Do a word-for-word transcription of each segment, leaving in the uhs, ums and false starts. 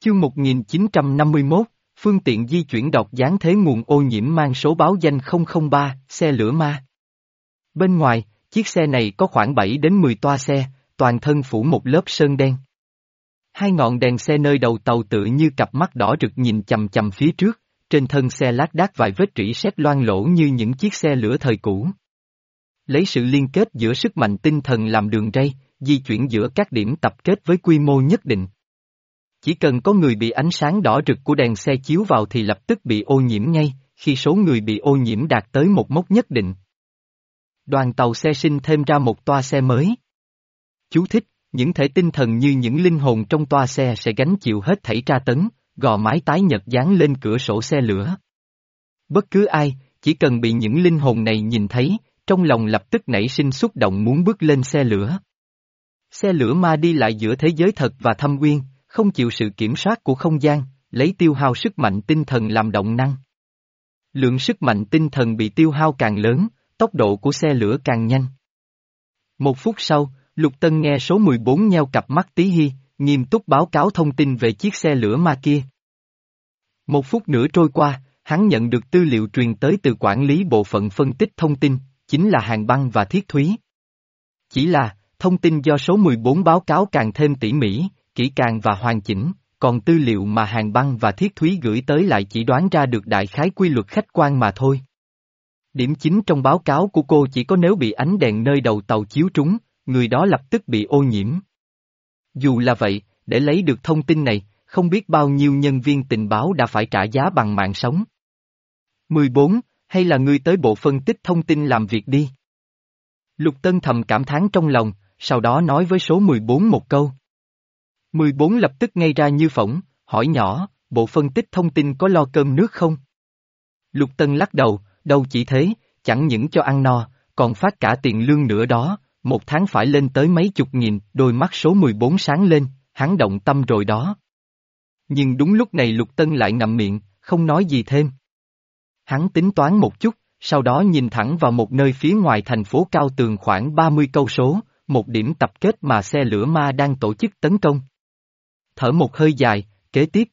Chương một nghìn chín trăm năm mươi mốt, phương tiện di chuyển độc gián thế nguồn ô nhiễm mang số báo danh không không ba, xe lửa ma. Bên ngoài, chiếc xe này có khoảng bảy đến mười toa xe, toàn thân phủ một lớp sơn đen. Hai ngọn đèn xe nơi đầu tàu tựa như cặp mắt đỏ rực nhìn chằm chằm phía trước, trên thân xe lác đác vài vết rỉ sét loang lổ như những chiếc xe lửa thời cũ. Lấy sự liên kết giữa sức mạnh tinh thần làm đường ray, di chuyển giữa các điểm tập kết với quy mô nhất định. Chỉ cần có người bị ánh sáng đỏ rực của đèn xe chiếu vào thì lập tức bị ô nhiễm ngay, khi số người bị ô nhiễm đạt tới một mốc nhất định. Đoàn tàu xe sinh thêm ra một toa xe mới. Chú thích, những thể tinh thần như những linh hồn trong toa xe sẽ gánh chịu hết thảy tra tấn, gò mái tái nhợt dán lên cửa sổ xe lửa. Bất cứ ai, chỉ cần bị những linh hồn này nhìn thấy, trong lòng lập tức nảy sinh xúc động muốn bước lên xe lửa. Xe lửa ma đi lại giữa thế giới thật và thâm uyên, không chịu sự kiểm soát của không gian, lấy tiêu hao sức mạnh tinh thần làm động năng. Lượng sức mạnh tinh thần bị tiêu hao càng lớn, tốc độ của xe lửa càng nhanh. Một phút sau, Lục Tân nghe số mười bốn nheo cặp mắt tí hi, nghiêm túc báo cáo thông tin về chiếc xe lửa ma kia. Một phút nữa trôi qua, hắn nhận được tư liệu truyền tới từ quản lý bộ phận phân tích thông tin, chính là Hàn Băng và Thiết Thúy. Chỉ là, thông tin do số mười bốn báo cáo càng thêm tỉ mỉ, kỹ càng và hoàn chỉnh, còn tư liệu mà Hàn Băng và Thiết Thúy gửi tới lại chỉ đoán ra được đại khái quy luật khách quan mà thôi. Điểm chính trong báo cáo của cô chỉ có nếu bị ánh đèn nơi đầu tàu chiếu trúng, người đó lập tức bị ô nhiễm. Dù là vậy, để lấy được thông tin này, không biết bao nhiêu nhân viên tình báo đã phải trả giá bằng mạng sống. mười bốn, hay là ngươi tới bộ phân tích thông tin làm việc đi. Lục Tân thầm cảm thán trong lòng, sau đó nói với số mười bốn một câu. mười bốn lập tức ngây ra như phỗng, hỏi nhỏ, bộ phân tích thông tin có lo cơm nước không? Lục Tân lắc đầu, đâu chỉ thế, chẳng những cho ăn no, còn phát cả tiền lương nữa đó, một tháng phải lên tới mấy chục nghìn, đôi mắt số mười bốn sáng lên, hắn động tâm rồi đó. Nhưng đúng lúc này Lục Tân lại ngậm miệng, không nói gì thêm. Hắn tính toán một chút, sau đó nhìn thẳng vào một nơi phía ngoài thành phố cao tường khoảng ba mươi cây số, một điểm tập kết mà xe lửa ma đang tổ chức tấn công. Thở một hơi dài, kế tiếp.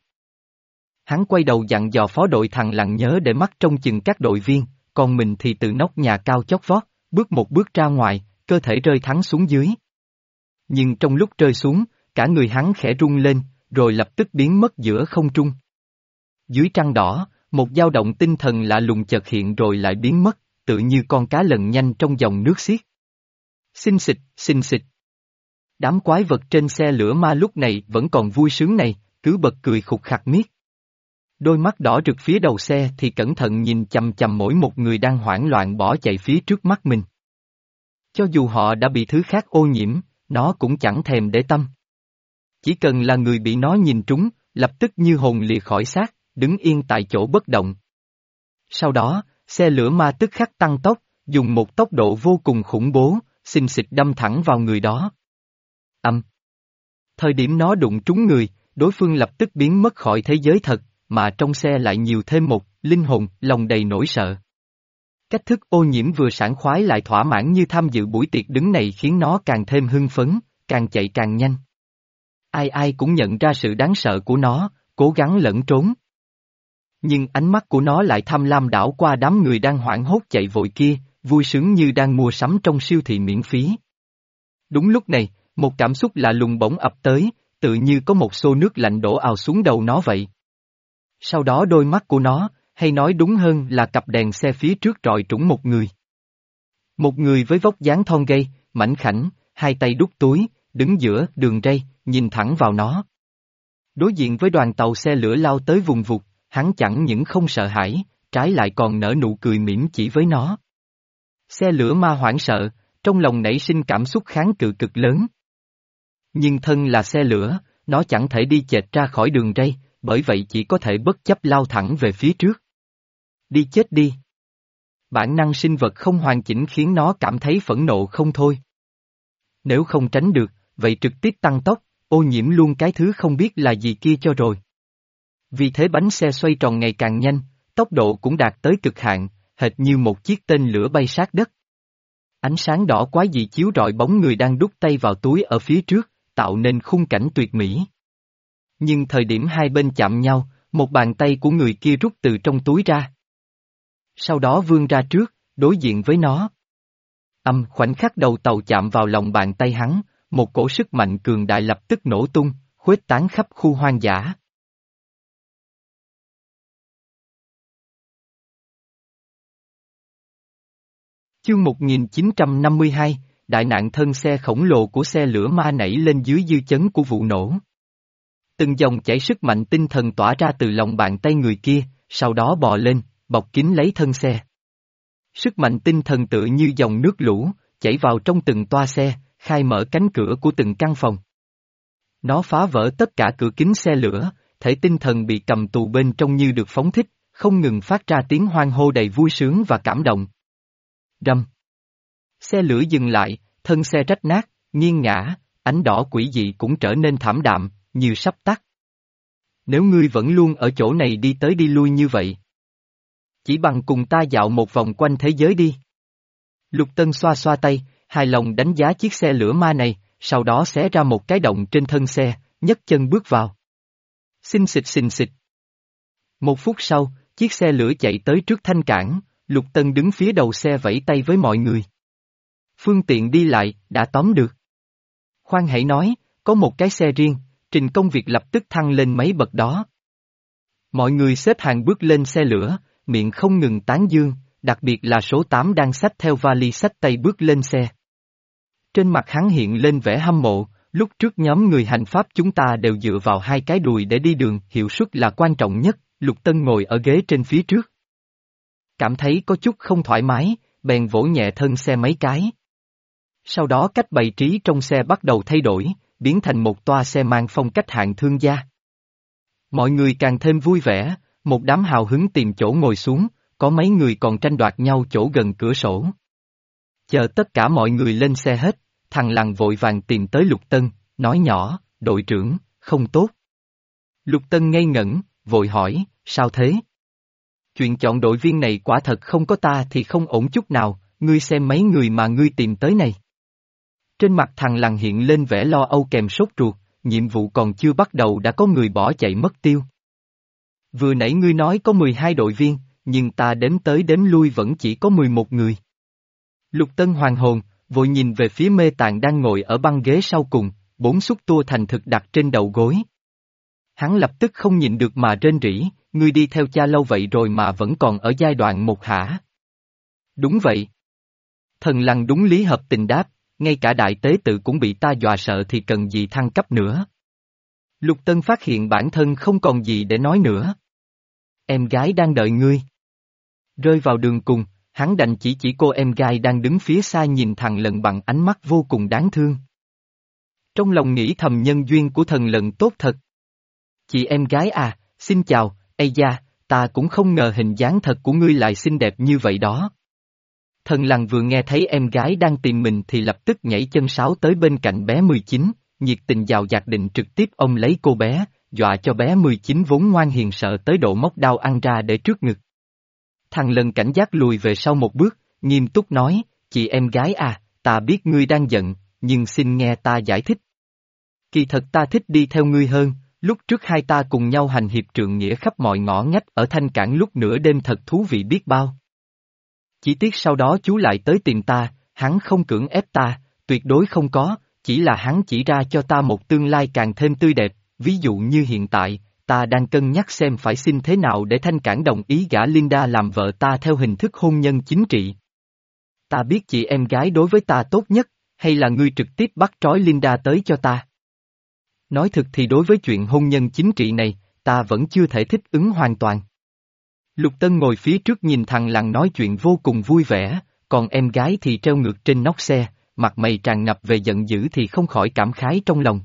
Hắn quay đầu dặn dò phó đội thằng lặng nhớ để mắt trông chừng các đội viên, còn mình thì từ nóc nhà cao chót vót, bước một bước ra ngoài, cơ thể rơi thẳng xuống dưới. Nhưng trong lúc rơi xuống, cả người hắn khẽ rung lên, rồi lập tức biến mất giữa không trung. Dưới trăng đỏ, một dao động tinh thần lạ lùng chợt hiện rồi lại biến mất, tự như con cá lần nhanh trong dòng nước xiết. Xinh xịch, xinh xịch. Đám quái vật trên xe lửa ma lúc này vẫn còn vui sướng này, cứ bật cười khục khặc miết. Đôi mắt đỏ rực phía đầu xe thì cẩn thận nhìn chằm chằm mỗi một người đang hoảng loạn bỏ chạy phía trước mắt mình. Cho dù họ đã bị thứ khác ô nhiễm, nó cũng chẳng thèm để tâm. Chỉ cần là người bị nó nhìn trúng, lập tức như hồn lìa khỏi xác, đứng yên tại chỗ bất động. Sau đó, xe lửa ma tức khắc tăng tốc, dùng một tốc độ vô cùng khủng bố, xình xịch đâm thẳng vào người đó. Âm. Thời điểm nó đụng trúng người, đối phương lập tức biến mất khỏi thế giới thật, mà trong xe lại nhiều thêm một linh hồn, lòng đầy nỗi sợ. Cách thức ô nhiễm vừa sảng khoái lại thỏa mãn như tham dự buổi tiệc đứng này khiến nó càng thêm hưng phấn, càng chạy càng nhanh. Ai ai cũng nhận ra sự đáng sợ của nó, cố gắng lẫn trốn. Nhưng ánh mắt của nó lại tham lam đảo qua đám người đang hoảng hốt chạy vội kia, vui sướng như đang mua sắm trong siêu thị miễn phí. Đúng lúc này, một cảm xúc lạ lùng bỗng ập tới, tự như có một xô nước lạnh đổ ào xuống đầu nó vậy. Sau đó đôi mắt của nó, hay nói đúng hơn là cặp đèn xe phía trước rọi trúng một người. Một người với vóc dáng thon gầy, mảnh khảnh, hai tay đút túi, đứng giữa đường ray, nhìn thẳng vào nó. Đối diện với đoàn tàu xe lửa lao tới vùng vụt, hắn chẳng những không sợ hãi, trái lại còn nở nụ cười mỉm chỉ với nó. Xe lửa ma hoảng sợ, trong lòng nảy sinh cảm xúc kháng cự cực lớn. Nhưng thân là xe lửa, nó chẳng thể đi chệch ra khỏi đường ray, bởi vậy chỉ có thể bất chấp lao thẳng về phía trước. Đi chết đi. Bản năng sinh vật không hoàn chỉnh khiến nó cảm thấy phẫn nộ không thôi. Nếu không tránh được, vậy trực tiếp tăng tốc, ô nhiễm luôn cái thứ không biết là gì kia cho rồi. Vì thế bánh xe xoay tròn ngày càng nhanh, tốc độ cũng đạt tới cực hạn, hệt như một chiếc tên lửa bay sát đất. Ánh sáng đỏ quái dị chiếu rọi bóng người đang đút tay vào túi ở phía trước, tạo nên khung cảnh tuyệt mỹ. Nhưng thời điểm hai bên chạm nhau, một bàn tay của người kia rút từ trong túi ra. Sau đó vươn ra trước, đối diện với nó. Âm khoảnh khắc đầu tàu chạm vào lòng bàn tay hắn, một cổ sức mạnh cường đại lập tức nổ tung, khuếch tán khắp khu hoang dã. Chương một nghìn chín trăm năm mươi hai, đại nạn thân xe khổng lồ của xe lửa ma nảy lên dưới dư chấn của vụ nổ. Từng dòng chảy sức mạnh tinh thần tỏa ra từ lòng bàn tay người kia, sau đó bò lên, bọc kín lấy thân xe. Sức mạnh tinh thần tựa như dòng nước lũ, chảy vào trong từng toa xe, khai mở cánh cửa của từng căn phòng. Nó phá vỡ tất cả cửa kính xe lửa, thể tinh thần bị cầm tù bên trong như được phóng thích, không ngừng phát ra tiếng hoan hô đầy vui sướng và cảm động. Rầm. Xe lửa dừng lại, thân xe rách nát, nghiêng ngã, ánh đỏ quỷ dị cũng trở nên thảm đạm, như sắp tắt. Nếu ngươi vẫn luôn ở chỗ này đi tới đi lui như vậy, chỉ bằng cùng ta dạo một vòng quanh thế giới đi. Lục Tân xoa xoa tay, hài lòng đánh giá chiếc xe lửa ma này, sau đó xé ra một cái động trên thân xe, nhấc chân bước vào. Xinh xịch xình xịch. Một phút sau, chiếc xe lửa chạy tới trước thanh cảng, Lục Tân đứng phía đầu xe vẫy tay với mọi người. Phương tiện đi lại, đã tóm được. Khoan hãy nói, có một cái xe riêng, trình công việc lập tức thăng lên mấy bậc đó. Mọi người xếp hàng bước lên xe lửa, miệng không ngừng tán dương, đặc biệt là số tám đang xách theo vali xách tay bước lên xe. Trên mặt hắn hiện lên vẻ hâm mộ, lúc trước nhóm người hành pháp chúng ta đều dựa vào hai cái đùi để đi đường, hiệu suất là quan trọng nhất, Lục Tân ngồi ở ghế trên phía trước. Cảm thấy có chút không thoải mái, bèn vỗ nhẹ thân xe mấy cái. Sau đó cách bày trí trong xe bắt đầu thay đổi, biến thành một toa xe mang phong cách hạng thương gia. Mọi người càng thêm vui vẻ, một đám hào hứng tìm chỗ ngồi xuống, có mấy người còn tranh đoạt nhau chỗ gần cửa sổ. Chờ tất cả mọi người lên xe hết, thằng Lằn vội vàng tìm tới Lục Tân, nói nhỏ, đội trưởng, không tốt. Lục Tân ngây ngẩn, vội hỏi, sao thế? Chuyện chọn đội viên này quả thật không có ta thì không ổn chút nào, ngươi xem mấy người mà ngươi tìm tới này. Trên mặt thằng Lằn hiện lên vẻ lo âu kèm sốt ruột, nhiệm vụ còn chưa bắt đầu đã có người bỏ chạy mất tiêu. Vừa nãy ngươi nói có mười hai đội viên, nhưng ta đếm tới đếm lui vẫn chỉ có mười một người. Lục Tân hoàn hồn, vội nhìn về phía Mê Tạng đang ngồi ở băng ghế sau cùng, bốn xúc tua thành thực đặt trên đầu gối. Hắn lập tức không nhịn được mà rên rỉ, ngươi đi theo cha lâu vậy rồi mà vẫn còn ở giai đoạn một hả? Đúng vậy. Thần Lằn đúng lý hợp tình đáp, ngay cả đại tế tự cũng bị ta dọa sợ thì cần gì thăng cấp nữa. Lục Tân phát hiện bản thân không còn gì để nói nữa. Em gái đang đợi ngươi. Rơi vào đường cùng, hắn đành chỉ chỉ cô em gái đang đứng phía xa nhìn thằng Lận bằng ánh mắt vô cùng đáng thương. Trong lòng nghĩ thầm nhân duyên của thần Lận tốt thật. Chị em gái à, xin chào, ây da, ta cũng không ngờ hình dáng thật của ngươi lại xinh đẹp như vậy đó. Thần Lằn vừa nghe thấy em gái đang tìm mình thì lập tức nhảy chân sáo tới bên cạnh bé mười chín, nhiệt tình giàu dạt định trực tiếp ôm lấy cô bé, dọa cho bé mười chín vốn ngoan hiền sợ tới độ móc đao ăn ra để trước ngực. Thằng Lân cảnh giác lùi về sau một bước, nghiêm túc nói, chị em gái à, ta biết ngươi đang giận, nhưng xin nghe ta giải thích. Kỳ thật ta thích đi theo ngươi hơn, lúc trước hai ta cùng nhau hành hiệp trượng nghĩa khắp mọi ngõ ngách ở Thanh Cảng lúc nửa đêm thật thú vị biết bao. Chỉ tiếc sau đó chú lại tới tìm ta, hắn không cưỡng ép ta, tuyệt đối không có, chỉ là hắn chỉ ra cho ta một tương lai càng thêm tươi đẹp, ví dụ như hiện tại, ta đang cân nhắc xem phải xin thế nào để Thanh Cảng đồng ý gả Linda làm vợ ta theo hình thức hôn nhân chính trị. Ta biết chị em gái đối với ta tốt nhất, hay là ngươi trực tiếp bắt trói Linda tới cho ta? Nói thực thì đối với chuyện hôn nhân chính trị này, ta vẫn chưa thể thích ứng hoàn toàn. Lục Tân ngồi phía trước nhìn thằng Lằn nói chuyện vô cùng vui vẻ, còn em gái thì treo ngược trên nóc xe, mặt mày tràn ngập về giận dữ thì không khỏi cảm khái trong lòng.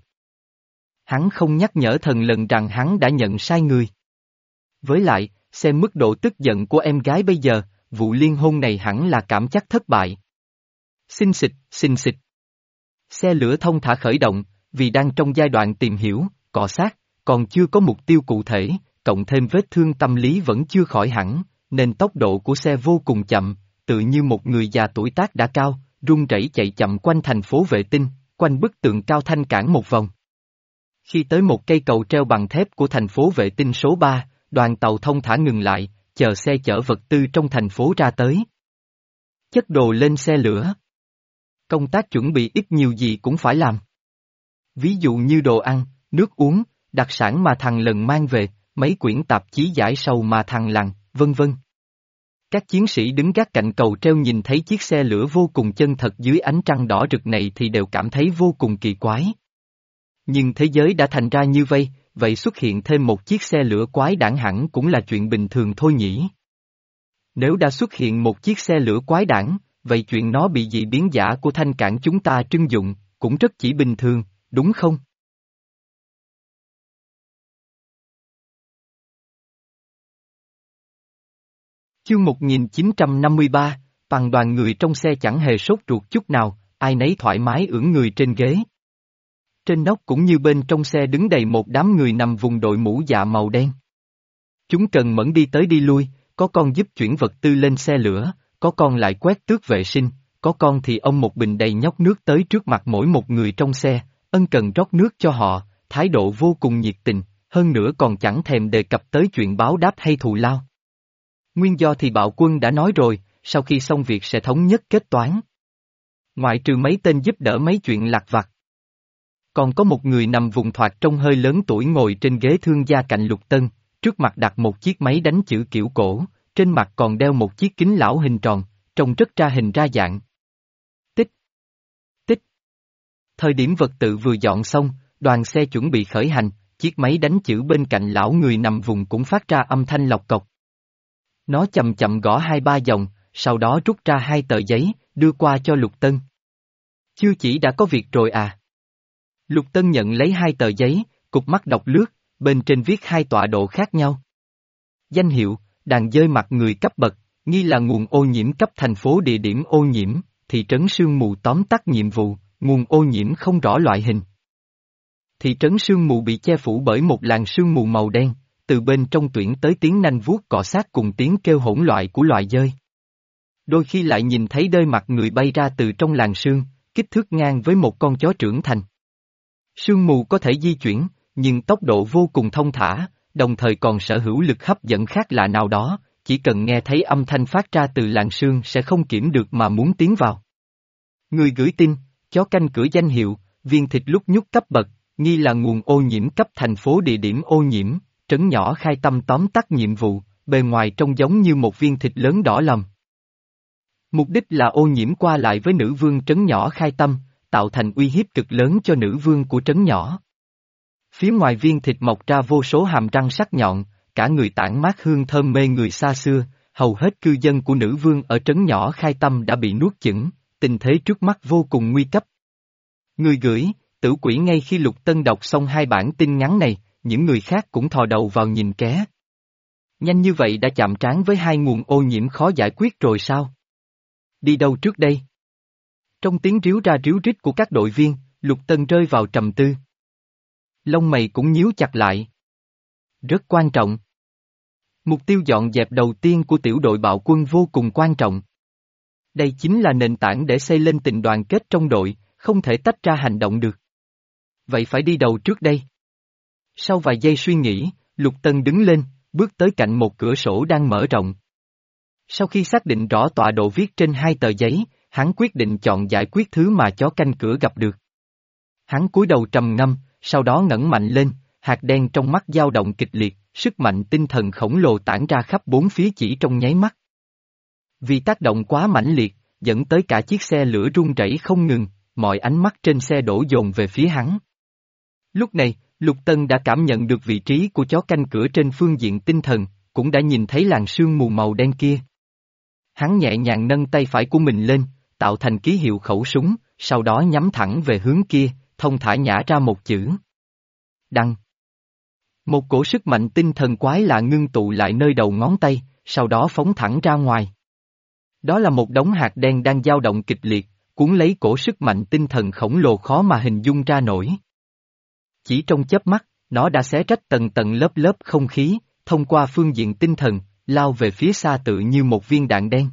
Hắn không nhắc nhở thần lần rằng hắn đã nhận sai người. Với lại, xem mức độ tức giận của em gái bây giờ, vụ liên hôn này hẳn là cảm chắc thất bại. Xinh xịch, xinh xịch. Xe lửa thông thả khởi động, vì đang trong giai đoạn tìm hiểu, cọ sát, còn chưa có mục tiêu cụ thể, cộng thêm vết thương tâm lý vẫn chưa khỏi hẳn, nên tốc độ của xe vô cùng chậm, tự như một người già tuổi tác đã cao, run rẩy chạy chậm quanh thành phố vệ tinh, quanh bức tượng cao Thanh Cảng một vòng. Khi tới một cây cầu treo bằng thép của thành phố vệ tinh số ba, đoàn tàu thông thả ngừng lại, chờ xe chở vật tư trong thành phố ra tới. Chất đồ lên xe lửa. Công tác chuẩn bị ít nhiều gì cũng phải làm. Ví dụ như đồ ăn, nước uống, đặc sản mà thằng lần mang về, mấy quyển tạp chí giải sầu mà thằng lằng, vân vân. Các chiến sĩ đứng gác cạnh cầu treo nhìn thấy chiếc xe lửa vô cùng chân thật dưới ánh trăng đỏ rực này thì đều cảm thấy vô cùng kỳ quái. Nhưng thế giới đã thành ra như vậy, vậy xuất hiện thêm một chiếc xe lửa quái đản hẳn cũng là chuyện bình thường thôi nhỉ. Nếu đã xuất hiện một chiếc xe lửa quái đản, vậy chuyện nó bị dị biến giả của Thanh Cảng chúng ta trưng dụng, cũng rất chỉ bình thường, đúng không? Chương một nghìn chín trăm năm mươi ba, bằng đoàn người trong xe chẳng hề sốt ruột chút nào, ai nấy thoải mái ưỡn người trên ghế. Trên nóc cũng như bên trong xe đứng đầy một đám người nằm vùng đội mũ dạ màu đen. Chúng cần mẫn đi tới đi lui, có con giúp chuyển vật tư lên xe lửa, có con lại quét tước vệ sinh, có con thì ông một bình đầy nhóc nước tới trước mặt mỗi một người trong xe, ân cần rót nước cho họ, thái độ vô cùng nhiệt tình, hơn nữa còn chẳng thèm đề cập tới chuyện báo đáp hay thù lao. Nguyên do thì Bạo Quân đã nói rồi, sau khi xong việc sẽ thống nhất kết toán. Ngoại trừ mấy tên giúp đỡ mấy chuyện lặt vặt. Còn có một người nằm vùng thoạt trông hơi lớn tuổi ngồi trên ghế thương gia cạnh Lục Tân, trước mặt đặt một chiếc máy đánh chữ kiểu cổ, trên mặt còn đeo một chiếc kính lão hình tròn, trông rất ra hình ra dạng. Tích. Tích. Thời điểm vật tự vừa dọn xong, đoàn xe chuẩn bị khởi hành, chiếc máy đánh chữ bên cạnh lão người nằm vùng cũng phát ra âm thanh lọc cọc. Nó chậm chậm gõ hai ba dòng, sau đó rút ra hai tờ giấy, đưa qua cho Lục Tân. Chưa chỉ đã có việc rồi à? Lục Tân nhận lấy hai tờ giấy, cụp mắt đọc lướt, bên trên viết hai tọa độ khác nhau. Danh hiệu, đàn dơi mặt người cấp bậc, nghi là nguồn ô nhiễm cấp thành phố địa điểm ô nhiễm, thị trấn sương mù tóm tắt nhiệm vụ, nguồn ô nhiễm không rõ loại hình. Thị trấn sương mù bị che phủ bởi một làn sương mù màu đen, từ bên trong tuyển tới tiếng nanh vuốt cọ sát cùng tiếng kêu hỗn loạn của loài dơi. Đôi khi lại nhìn thấy đơi mặt người bay ra từ trong làn sương, kích thước ngang với một con chó trưởng thành. Sương mù có thể di chuyển, nhưng tốc độ vô cùng thông thả, đồng thời còn sở hữu lực hấp dẫn khác lạ nào đó, chỉ cần nghe thấy âm thanh phát ra từ làn sương sẽ không kiểm được mà muốn tiến vào. Người gửi tin, chó canh cửa danh hiệu, viên thịt lúc nhúc cấp bậc, nghi là nguồn ô nhiễm cấp thành phố địa điểm ô nhiễm, trấn nhỏ khai tâm tóm tắt nhiệm vụ, bề ngoài trông giống như một viên thịt lớn đỏ lòm. Mục đích là ô nhiễm qua lại với nữ vương trấn nhỏ khai tâm, tạo thành uy hiếp cực lớn cho nữ vương của trấn nhỏ. Phía ngoài viên thịt mọc ra vô số hàm răng sắc nhọn, cả người tản mát hương thơm mê người xa xưa, hầu hết cư dân của nữ vương ở trấn nhỏ khai tâm đã bị nuốt chửng, tình thế trước mắt vô cùng nguy cấp. Người gửi, Tử Quỷ. Ngay khi Lục Tân đọc xong hai bản tin ngắn này, những người khác cũng thò đầu vào nhìn ké. Nhanh như vậy đã chạm trán với hai nguồn ô nhiễm khó giải quyết rồi sao? Đi đâu trước đây? Trong tiếng ríu ra ríu rít của các đội viên, Lục Tân rơi vào trầm tư. Lông mày cũng nhíu chặt lại. Rất quan trọng. Mục tiêu dọn dẹp đầu tiên của tiểu đội Bạo Quân vô cùng quan trọng. Đây chính là nền tảng để xây lên tình đoàn kết trong đội, không thể tách ra hành động được. Vậy phải đi đầu trước đây. Sau vài giây suy nghĩ, Lục Tân đứng lên, bước tới cạnh một cửa sổ đang mở rộng. Sau khi xác định rõ tọa độ viết trên hai tờ giấy, hắn quyết định chọn giải quyết thứ mà chó canh cửa gặp được. Hắn cúi đầu trầm ngâm, sau đó ngẩng mạnh lên, hạt đen trong mắt dao động kịch liệt, sức mạnh tinh thần khổng lồ tản ra khắp bốn phía chỉ trong nháy mắt. Vì tác động quá mãnh liệt, dẫn tới cả chiếc xe lửa rung rẩy không ngừng, mọi ánh mắt trên xe đổ dồn về phía hắn. Lúc này, Lục Tân đã cảm nhận được vị trí của chó canh cửa trên phương diện tinh thần, cũng đã nhìn thấy làn sương mù màu đen kia. Hắn nhẹ nhàng nâng tay phải của mình lên, tạo thành ký hiệu khẩu súng, sau đó nhắm thẳng về hướng kia, thông thả nhả ra một chữ. Đăng. Một cổ sức mạnh tinh thần quái lạ ngưng tụ lại nơi đầu ngón tay, sau đó phóng thẳng ra ngoài. Đó là một đống hạt đen đang dao động kịch liệt, cuốn lấy cổ sức mạnh tinh thần khổng lồ khó mà hình dung ra nổi. Chỉ trong chớp mắt, nó đã xé rách tầng tầng lớp lớp không khí, thông qua phương diện tinh thần, lao về phía xa tự như một viên đạn đen.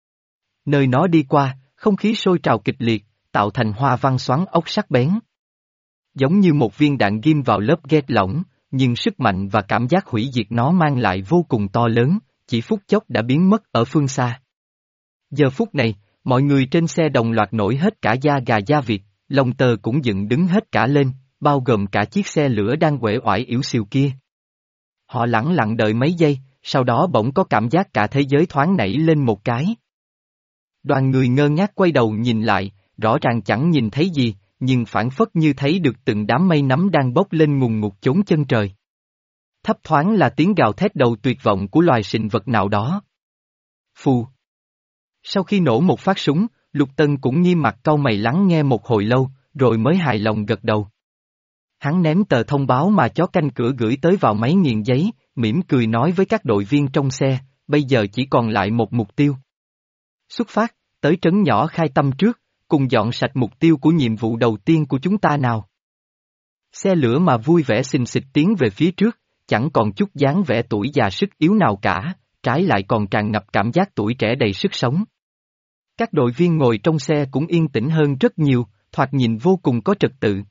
Nơi nó đi qua, không khí sôi trào kịch liệt, tạo thành hoa văn xoắn ốc sắc bén. Giống như một viên đạn ghim vào lớp ghét lỏng, nhưng sức mạnh và cảm giác hủy diệt nó mang lại vô cùng to lớn, chỉ phút chốc đã biến mất ở phương xa. Giờ phút này, mọi người trên xe đồng loạt nổi hết cả da gà da vịt, lông tơ cũng dựng đứng hết cả lên, bao gồm cả chiếc xe lửa đang uể oải yếu xìu kia. Họ lẳng lặng đợi mấy giây, sau đó bỗng có cảm giác cả thế giới thoáng nảy lên một cái. Đoàn người ngơ ngác quay đầu nhìn lại, rõ ràng chẳng nhìn thấy gì, nhưng phảng phất như thấy được từng đám mây nấm đang bốc lên ngùn ngụt chốn chân trời. Thấp thoáng là tiếng gào thét đầu tuyệt vọng của loài sinh vật nào đó. Phù. Sau khi nổ một phát súng, Lục Tân cũng nghiêm mặt cau mày lắng nghe một hồi lâu, rồi mới hài lòng gật đầu. Hắn ném tờ thông báo mà chó canh cửa gửi tới vào máy nghiền giấy, mỉm cười nói với các đội viên trong xe, bây giờ chỉ còn lại một mục tiêu. Xuất phát, tới trấn nhỏ Khai Tâm trước, cùng dọn sạch mục tiêu của nhiệm vụ đầu tiên của chúng ta nào. Xe lửa mà vui vẻ xình xịch tiến về phía trước, chẳng còn chút dáng vẻ tuổi già sức yếu nào cả, trái lại còn tràn ngập cảm giác tuổi trẻ đầy sức sống. Các đội viên ngồi trong xe cũng yên tĩnh hơn rất nhiều, thoạt nhìn vô cùng có trật tự.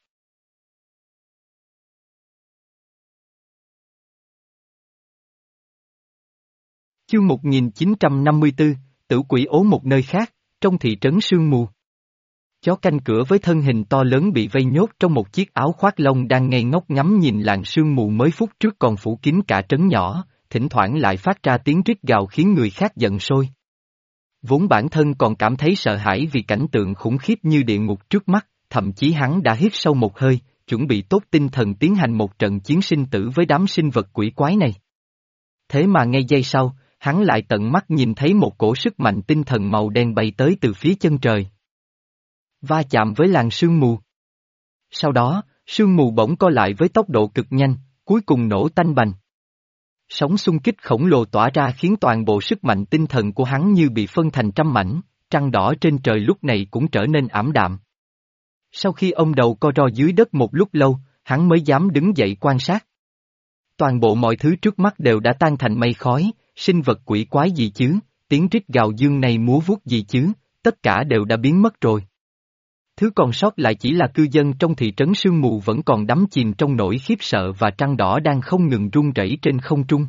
Chương một nghìn chín trăm năm mươi tư, Tử Quỷ ố một nơi khác, trong thị trấn sương mù. Chó canh cửa với thân hình to lớn bị vây nhốt trong một chiếc áo khoác lông đang ngây ngốc ngắm nhìn làn sương mù mới phút trước còn phủ kín cả trấn nhỏ, thỉnh thoảng lại phát ra tiếng rít gào khiến người khác giận sôi. Vốn bản thân còn cảm thấy sợ hãi vì cảnh tượng khủng khiếp như địa ngục trước mắt, thậm chí hắn đã hít sâu một hơi, chuẩn bị tốt tinh thần tiến hành một trận chiến sinh tử với đám sinh vật quỷ quái này. Thế mà ngay giây sau, hắn lại tận mắt nhìn thấy một cổ sức mạnh tinh thần màu đen bay tới từ phía chân trời. Va chạm với làn sương mù. Sau đó, sương mù bỗng co lại với tốc độ cực nhanh, cuối cùng nổ tanh bành. Sóng xung kích khổng lồ tỏa ra khiến toàn bộ sức mạnh tinh thần của hắn như bị phân thành trăm mảnh, trăng đỏ trên trời lúc này cũng trở nên ảm đạm. Sau khi ông đầu co ro dưới đất một lúc lâu, hắn mới dám đứng dậy quan sát. Toàn bộ mọi thứ trước mắt đều đã tan thành mây khói, sinh vật quỷ quái gì chứ, tiếng rít gào dương này múa vuốt gì chứ, tất cả đều đã biến mất rồi. Thứ còn sót lại chỉ là cư dân trong thị trấn sương mù vẫn còn đắm chìm trong nỗi khiếp sợ và trăng đỏ đang không ngừng rung rẩy trên không trung.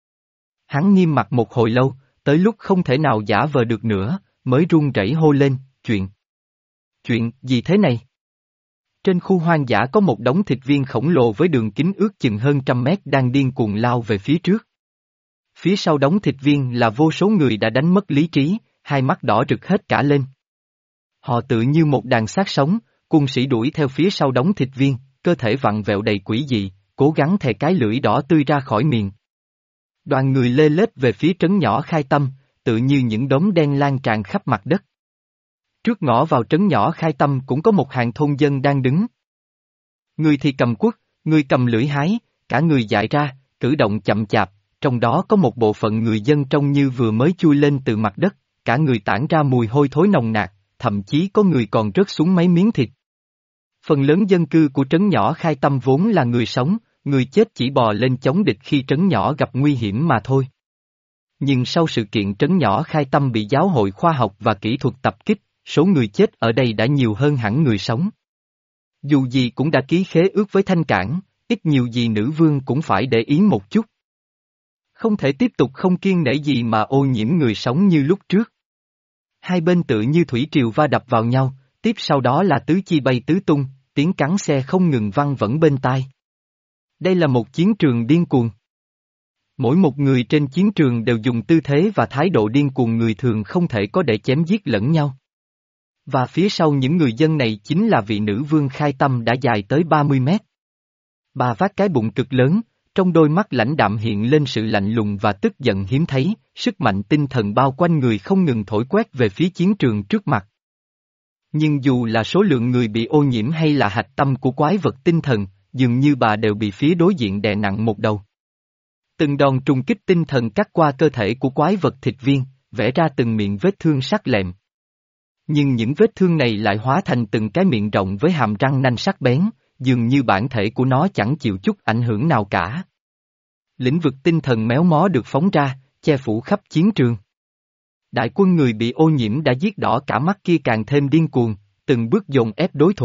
Hắn nghiêm mặt một hồi lâu, tới lúc không thể nào giả vờ được nữa, mới run rẩy hô lên, chuyện. Chuyện gì thế này? Trên khu hoang dã có một đống thịt viên khổng lồ với đường kính ước chừng hơn trăm mét đang điên cuồng lao về phía trước. Phía sau đống thịt viên là vô số người đã đánh mất lý trí, hai mắt đỏ rực hết cả lên. Họ tự như một đàn xác sống, quân sĩ đuổi theo phía sau đống thịt viên, cơ thể vặn vẹo đầy quỷ dị, cố gắng thè cái lưỡi đỏ tươi ra khỏi miệng. Đoàn người lê lết về phía trấn nhỏ Khai Tâm, tự như những đốm đen lan tràn khắp mặt đất. Trước ngõ vào trấn nhỏ Khai Tâm cũng có một hàng thôn dân đang đứng. Người thì cầm cuốc, người cầm lưỡi hái, cả người dại ra, cử động chậm chạp, trong đó có một bộ phận người dân trông như vừa mới chui lên từ mặt đất, cả người tản ra mùi hôi thối nồng nặc, thậm chí có người còn rớt xuống mấy miếng thịt. Phần lớn dân cư của trấn nhỏ Khai Tâm vốn là người sống, người chết chỉ bò lên chống địch khi trấn nhỏ gặp nguy hiểm mà thôi. Nhưng sau sự kiện trấn nhỏ Khai Tâm bị giáo hội khoa học và kỹ thuật tập kích, số người chết ở đây đã nhiều hơn hẳn người sống. Dù gì cũng đã ký khế ước với Thanh Cảng, ít nhiều gì nữ vương cũng phải để ý một chút. Không thể tiếp tục không kiêng nể gì mà ô nhiễm người sống như lúc trước. Hai bên tự như thủy triều va đập vào nhau, tiếp sau đó là tứ chi bay tứ tung, tiếng cắn xe không ngừng văng vẳng bên tai. Đây là một chiến trường điên cuồng. Mỗi một người trên chiến trường đều dùng tư thế và thái độ điên cuồng người thường không thể có để chém giết lẫn nhau. Và phía sau những người dân này chính là vị nữ vương Khai Tâm đã dài tới ba mươi mét. Bà vác cái bụng cực lớn, trong đôi mắt lãnh đạm hiện lên sự lạnh lùng và tức giận hiếm thấy, sức mạnh tinh thần bao quanh người không ngừng thổi quét về phía chiến trường trước mặt. Nhưng dù là số lượng người bị ô nhiễm hay là hạch tâm của quái vật tinh thần, dường như bà đều bị phía đối diện đè nặng một đầu. Từng đòn trùng kích tinh thần cắt qua cơ thể của quái vật thịt viên, vẽ ra từng miệng vết thương sắc lẹm. Nhưng những vết thương này lại hóa thành từng cái miệng rộng với hàm răng nanh sắc bén, dường như bản thể của nó chẳng chịu chút ảnh hưởng nào cả. Lĩnh vực tinh thần méo mó được phóng ra, che phủ khắp chiến trường. Đại quân người bị ô nhiễm đã giết đỏ cả mắt kia càng thêm điên cuồng, từng bước dồn ép đối thủ,